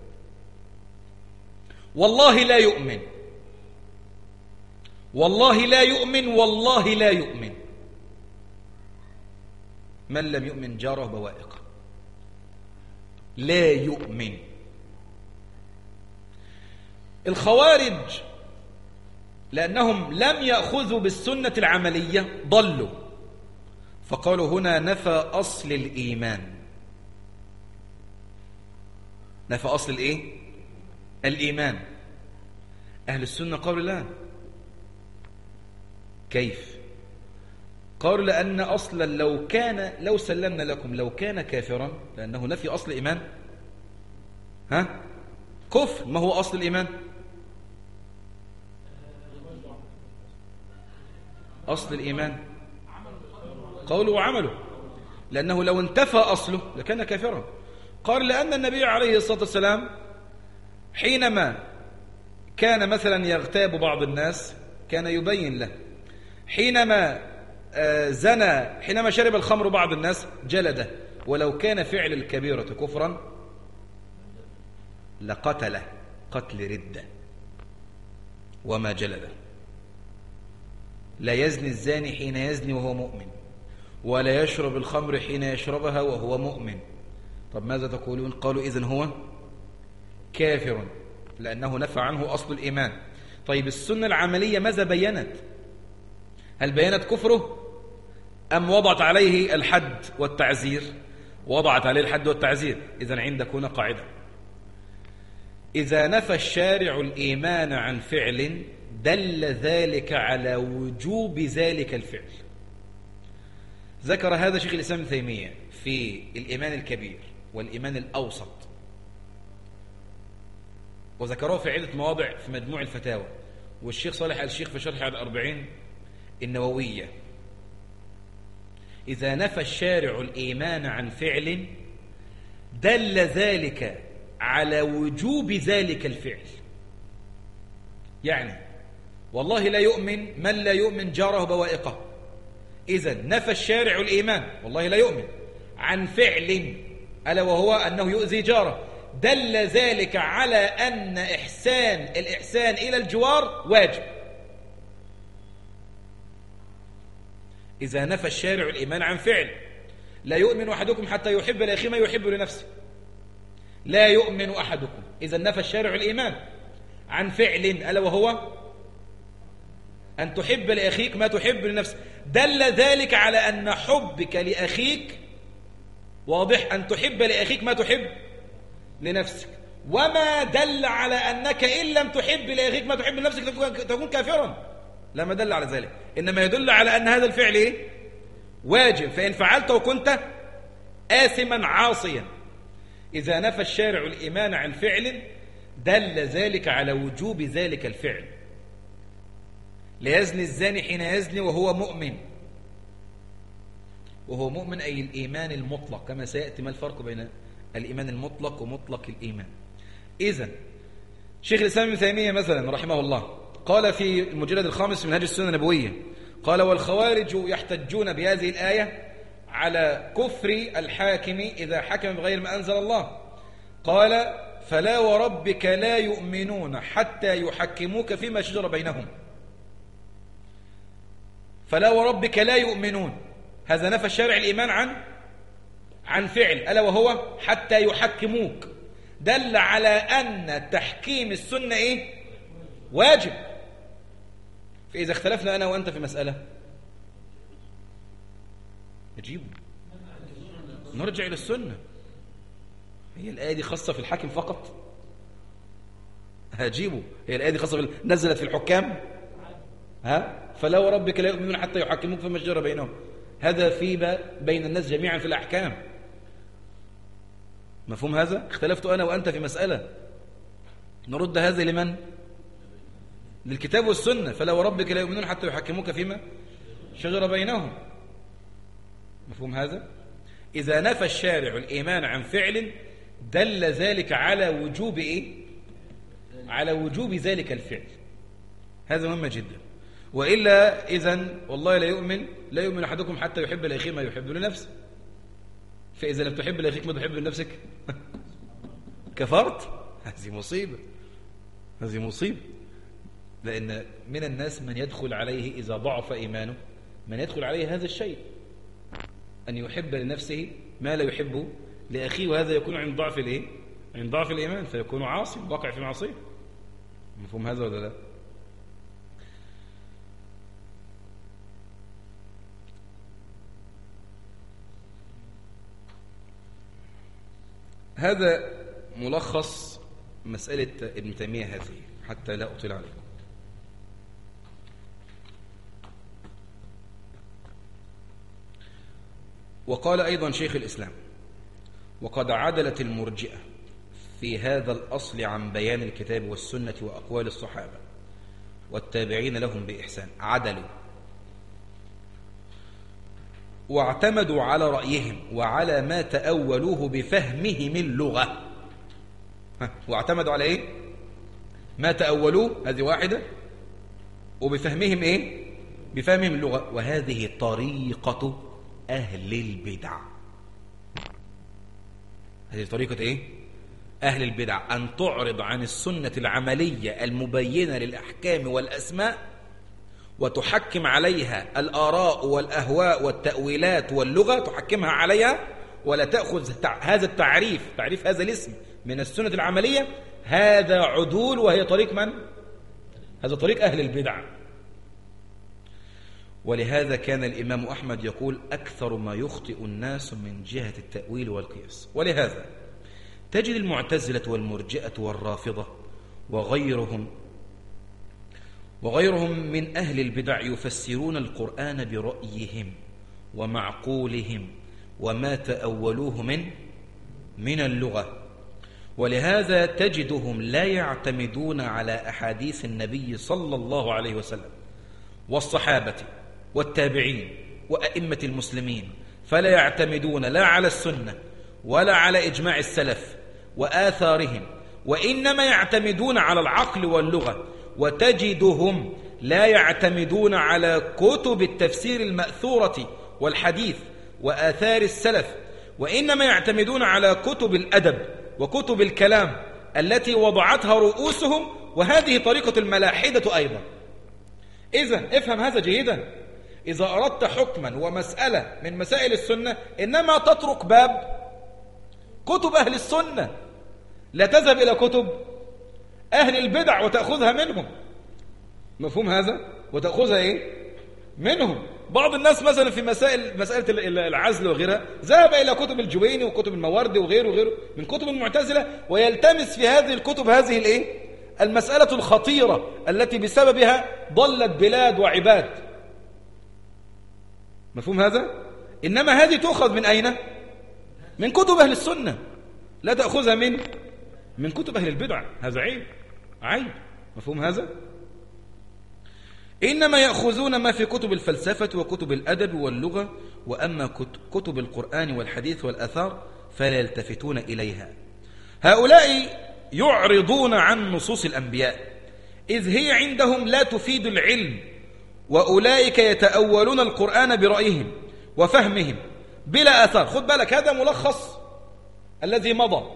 والله لا يؤمن، والله لا يؤمن، والله لا يؤمن. من لم يؤمن جاره بوائقه. لا يؤمن. الخوارج لأنهم لم يأخذوا بالسنة العملية ضلوا، فقالوا هنا نفى أصل الإيمان. نفى أصل الإيه؟ الإيمان. أهل السنة قالوا لا. كيف؟ قالوا لأن أصلا لو سلمنا لكم لو كان كافرا، لأنه نفي أصل الإيمان. كفر. ما هو أصل الإيمان؟ أصل الإيمان قوله وعمله، لأنه لو انتفى أصله لكان كافرا. قال لأن النبي عليه الصلاة والسلام حينما كان مثلا يغتاب بعض الناس كان يبين له، حينما زنى، حينما شرب الخمر بعض الناس جلده، ولو كان فعل الكبيرة كفرا لقتله قتل ردة وما جلده. لا يزني الزاني حين يزني وهو مؤمن، ولا يشرب الخمر حين يشربها وهو مؤمن. طب ماذا تقولون؟ قالوا إذن هو كافر لأنه نفى عنه أصل الإيمان. طيب السنة العملية ماذا بينت؟ هل بينت كفره أم وضعت عليه الحد والتعزير؟ وضعت عليه الحد والتعزير. إذن عندك هنا قاعدة: إذا نفى الشارع الإيمان عن فعل دل ذلك على وجوب ذلك الفعل. ذكر هذا شيخ الإسلام ابن تيمية في الإيمان الكبير والإيمان الأوسط، وذكره في عدة مواضع في مجموع الفتاوى، والشيخ صالح الشيخ في شرح على 40 النووية. إذا نفى الشارع الإيمان عن فعل دل ذلك على وجوب ذلك الفعل. يعني والله لا يؤمن من لا يؤمن جاره بوائقه. إذن نفى الشارع الإيمان والله لا يؤمن عن فعل ألا وهو أنه يؤذي جاره، دل ذلك على أن الإحسان إلى الجوار واجب. إذا نفى الشارع الإيمان عن فعل، لا يؤمن أحدكم حتى يحب لأخيه ما يحب لنفسه. لا يؤمن أحدكم، إذا نفى الشارع الإيمان عن فعل ألا وهو أن تحب لأخيك ما تحب لنفسك، دل ذلك على أن حبك لأخيك واضح، أن تحب لأخيك ما تحب لنفسك. وما دل على أنك إن لم تحب لأخيك ما تحب لنفسك تكون كافرا، لا ما دل على ذلك، إنما يدل على أن هذا الفعل إيه؟ واجب، فإن فعلته كنت آثما عاصيا. إذا نفى الشارع الإيمان عن فعل دل ذلك على وجوب ذلك الفعل. لا يزني الزاني حين يزني وهو مؤمن، وهو مؤمن أي الإيمان المطلق، كما سيأتي ما الفرق بين الإيمان المطلق ومطلق الإيمان. إذن شيخ الإسلام ابن تيمية مثلا رحمه الله قال في المجلد الخامس من منهاج السنة النبوية، قال: والخوارج يحتجون بهذه الآية على كفر الحاكم إذا حكم بغير ما أنزل الله. قال: فلا وربك لا يؤمنون حتى يحكموك فيما شجر بينهم. فلا وربك لا يؤمنون، هذا نفى الشارع الإيمان عن فعل ألا وهو حتى يحكموك، دل على أن تحكيم السنة إيه؟ واجب. فإذا اختلفنا أنا وأنت في مسألة نجيب نرجع إلى السنة. هي الآية دي خاصة في الحاكم فقط؟ هجيبه. هي الآية دي خاصة نزلت في الحكام؟ فلا وربك لا يؤمنون حتى يحكموك فيما شجر بينهم، هذا في بين الناس جميعا في الأحكام. مفهوم هذا؟ اختلفت أنا وأنت في مسألة، نرد هذا لمن؟ للكتاب والسنة. فلا وربك لا يؤمنون حتى يحكموك فيما شجر بينهم. مفهوم هذا؟ إذا نفى الشارع الإيمان عن فعل دل ذلك على وجوب إيه؟ على وجوب ذلك الفعل. هذا مهم جدا. وإلا إذن والله لا يؤمن أحدكم حتى يحب لأخيه ما يحب لنفسه. فإذا لم تحب لأخيك ما تحب لنفسك كفرت. هذه مصيبة، هذه مصيبة. لأن من الناس من يدخل عليه إذا ضعف إيمانه من يدخل عليه هذا الشيء، أن يحب لنفسه ما لا يحبه لأخيه، وهذا يكون عند ضعف الإيه؟ عند ضعف الإيمان، فيكون عاصي واقع في معصية. مفهوم هذا ولا لا؟ هذا ملخص مسألة ابن تيمية هذه حتى لا أطيل عليكم. وقال أيضا شيخ الإسلام: وقد عدلت المرجئة في هذا الأصل عن بيان الكتاب والسنة وأقوال الصحابة والتابعين لهم بإحسان. عدلوا واعتمدوا على رأيهم وعلى ما تأولوه بفهمهم اللغة. واعتمدوا على إيه؟ ما تأولوه، هذه واحدة، وبفهمهم إيه؟ بفهمهم اللغة. وهذه طريقة أهل البدع. هذه طريقة إيه؟ أهل البدع، أن تعرض عن السنة العملية المبينة للأحكام والأسماء وتحكم عليها الآراء والأهواء والتأويلات واللغة، تحكمها عليها، ولا تأخذ هذا التعريف، تعريف هذا الاسم من السنة العملية. هذا عدول، وهي طريق من؟ هذا طريق أهل البدع. ولهذا كان الإمام أحمد يقول: أكثر ما يخطئ الناس من جهة التأويل والقياس. ولهذا تجد المعتزلة والمرجئة والرافضة وغيرهم من أهل البدع يفسرون القرآن برأيهم ومعقولهم وما تأولوه من اللغة. ولهذا تجدهم لا يعتمدون على أحاديث النبي صلى الله عليه وسلم والصحابة والتابعين وأئمة المسلمين، فلا يعتمدون لا على السنة ولا على إجماع السلف وآثارهم، وإنما يعتمدون على العقل واللغة. وتجدهم لا يعتمدون على كتب التفسير المأثورة والحديث وآثار السلف، وإنما يعتمدون على كتب الأدب وكتب الكلام التي وضعتها رؤوسهم، وهذه طريقة الملاحدة أيضا. إذن افهم هذا جيدا. إذا أردت حكما ومسألة من مسائل السنة، إنما تترك باب كتب أهل السنة، لا تذهب إلى كتب أهل البدع وتأخذها منهم. مفهوم هذا؟ وتأخذها إيه؟ منهم. بعض الناس مثلا في مسألة العزل وغيرها ذهب إلى كتب الجويني وكتب المواردي وغيره من كتب المعتزلة، ويلتمس في هذه الكتب هذه الإيه؟ المسألة الخطيرة التي بسببها ضلت بلاد وعباد. مفهوم هذا؟ إنما هذه تؤخذ من أين؟ من كتب أهل السنة، لا تأخذها من كتب أهل البدع. هذا عيب. مفهوم هذا؟ إنما يأخذون ما في كتب الفلسفة وكتب الأدب واللغة، وأما كتب القرآن والحديث والأثار فلا يلتفتون إليها. هؤلاء يعرضون عن نصوص الأنبياء إذ هي عندهم لا تفيد العلم، وأولئك يتأولون القرآن برأيهم وفهمهم بلا أثار. خد بالك، هذا ملخص الذي مضى.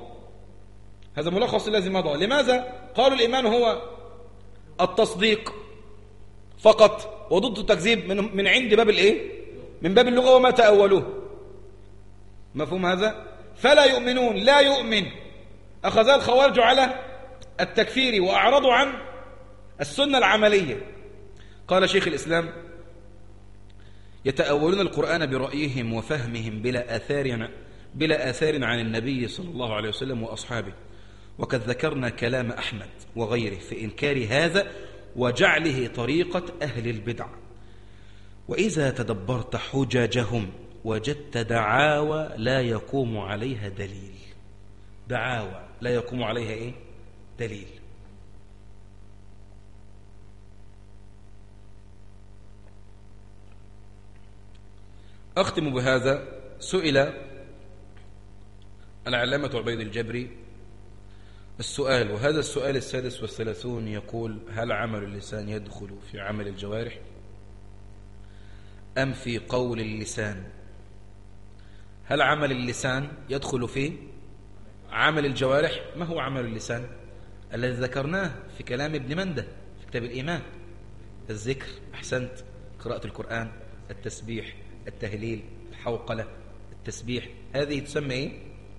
لماذا؟ قالوا الإيمان هو التصديق فقط، وضد التكذيب من عند باب الإيه؟ من باب اللغة وما تأولوه. مفهوم هذا؟ فلا يؤمنون، لا يؤمن. أخذ الخوارج على التكفير وأعرضوا عن السنة العملية. قال شيخ الإسلام: يتأولون القرآن برأيهم وفهمهم بلا آثار عن النبي صلى الله عليه وسلم وأصحابه. وقد ذكرنا كلام أحمد وغيره في إنكار هذا وجعله طريقة أهل البدع. وإذا تدبرت حججهم وجدت دعاوى لا يقوم عليها دليل. دعاوى لا يقوم عليها إيه؟ دليل. أختم بهذا. سئل العلامة عبيد الجبري السؤال، وهذا السؤال 36 يقول: هل عمل اللسان يدخل في عمل الجوارح أم في قول اللسان؟ هل عمل اللسان يدخل في عمل الجوارح؟ ما هو عمل اللسان الذي ذكرناه في كلام ابن مندة في كتاب الإيمان؟ الذكر، أحسنت، قراءة القرآن، التسبيح، التهليل، الحوقلة، التسبيح، هذه تسمى إيه؟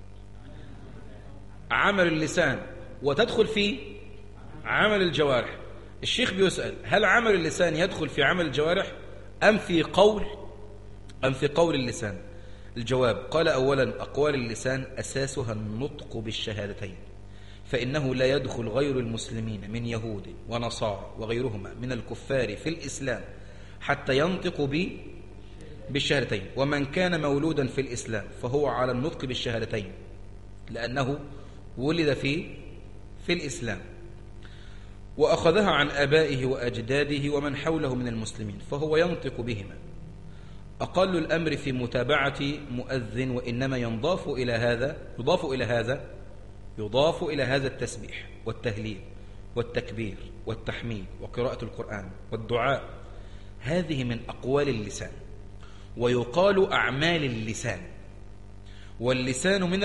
عمل اللسان، وتدخل في عمل الجوارح. الشيخ بيسأل هل عمل اللسان يدخل في عمل الجوارح أم في قول اللسان؟ الجواب: قال أولا أقوال اللسان أساسها النطق بالشهادتين، فإنه لا يدخل غير المسلمين من يهود ونصارى وغيرهما من الكفار في الإسلام حتى ينطق بالشهادتين، ومن كان مولودا في الإسلام فهو على النطق بالشهادتين لأنه ولد في الإسلام وأخذها عن آبائه وأجداده ومن حوله من المسلمين، فهو ينطق بهما. أقل الأمر في متابعة مؤذن، وإنما يضاف إلى هذا التسبيح والتهليل والتكبير والتحميد وقراءة القرآن والدعاء. هذه من أقوال اللسان، ويقال أعمال اللسان، واللسان من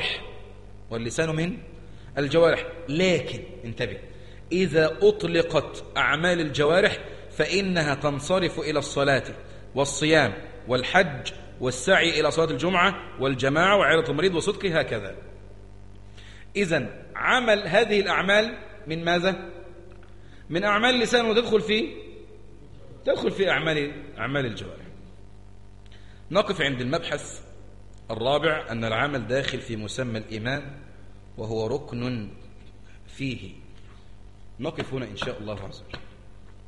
الجوارح. لكن انتبه، إذا أطلقت أعمال الجوارح فإنها تنصرف إلى الصلاة والصيام والحج والسعي إلى صلاة الجمعة والجماعة وعيادة المريض وصدقه، هكذا. إذن عمل هذه الأعمال من ماذا؟ من أعمال اللسان، وتدخل في أعمال الجوارح. نقف عند المبحث الرابع، أن العمل داخل في مسمى الإيمان وهو ركن فيه. نقف هنا إن شاء الله عز وجل.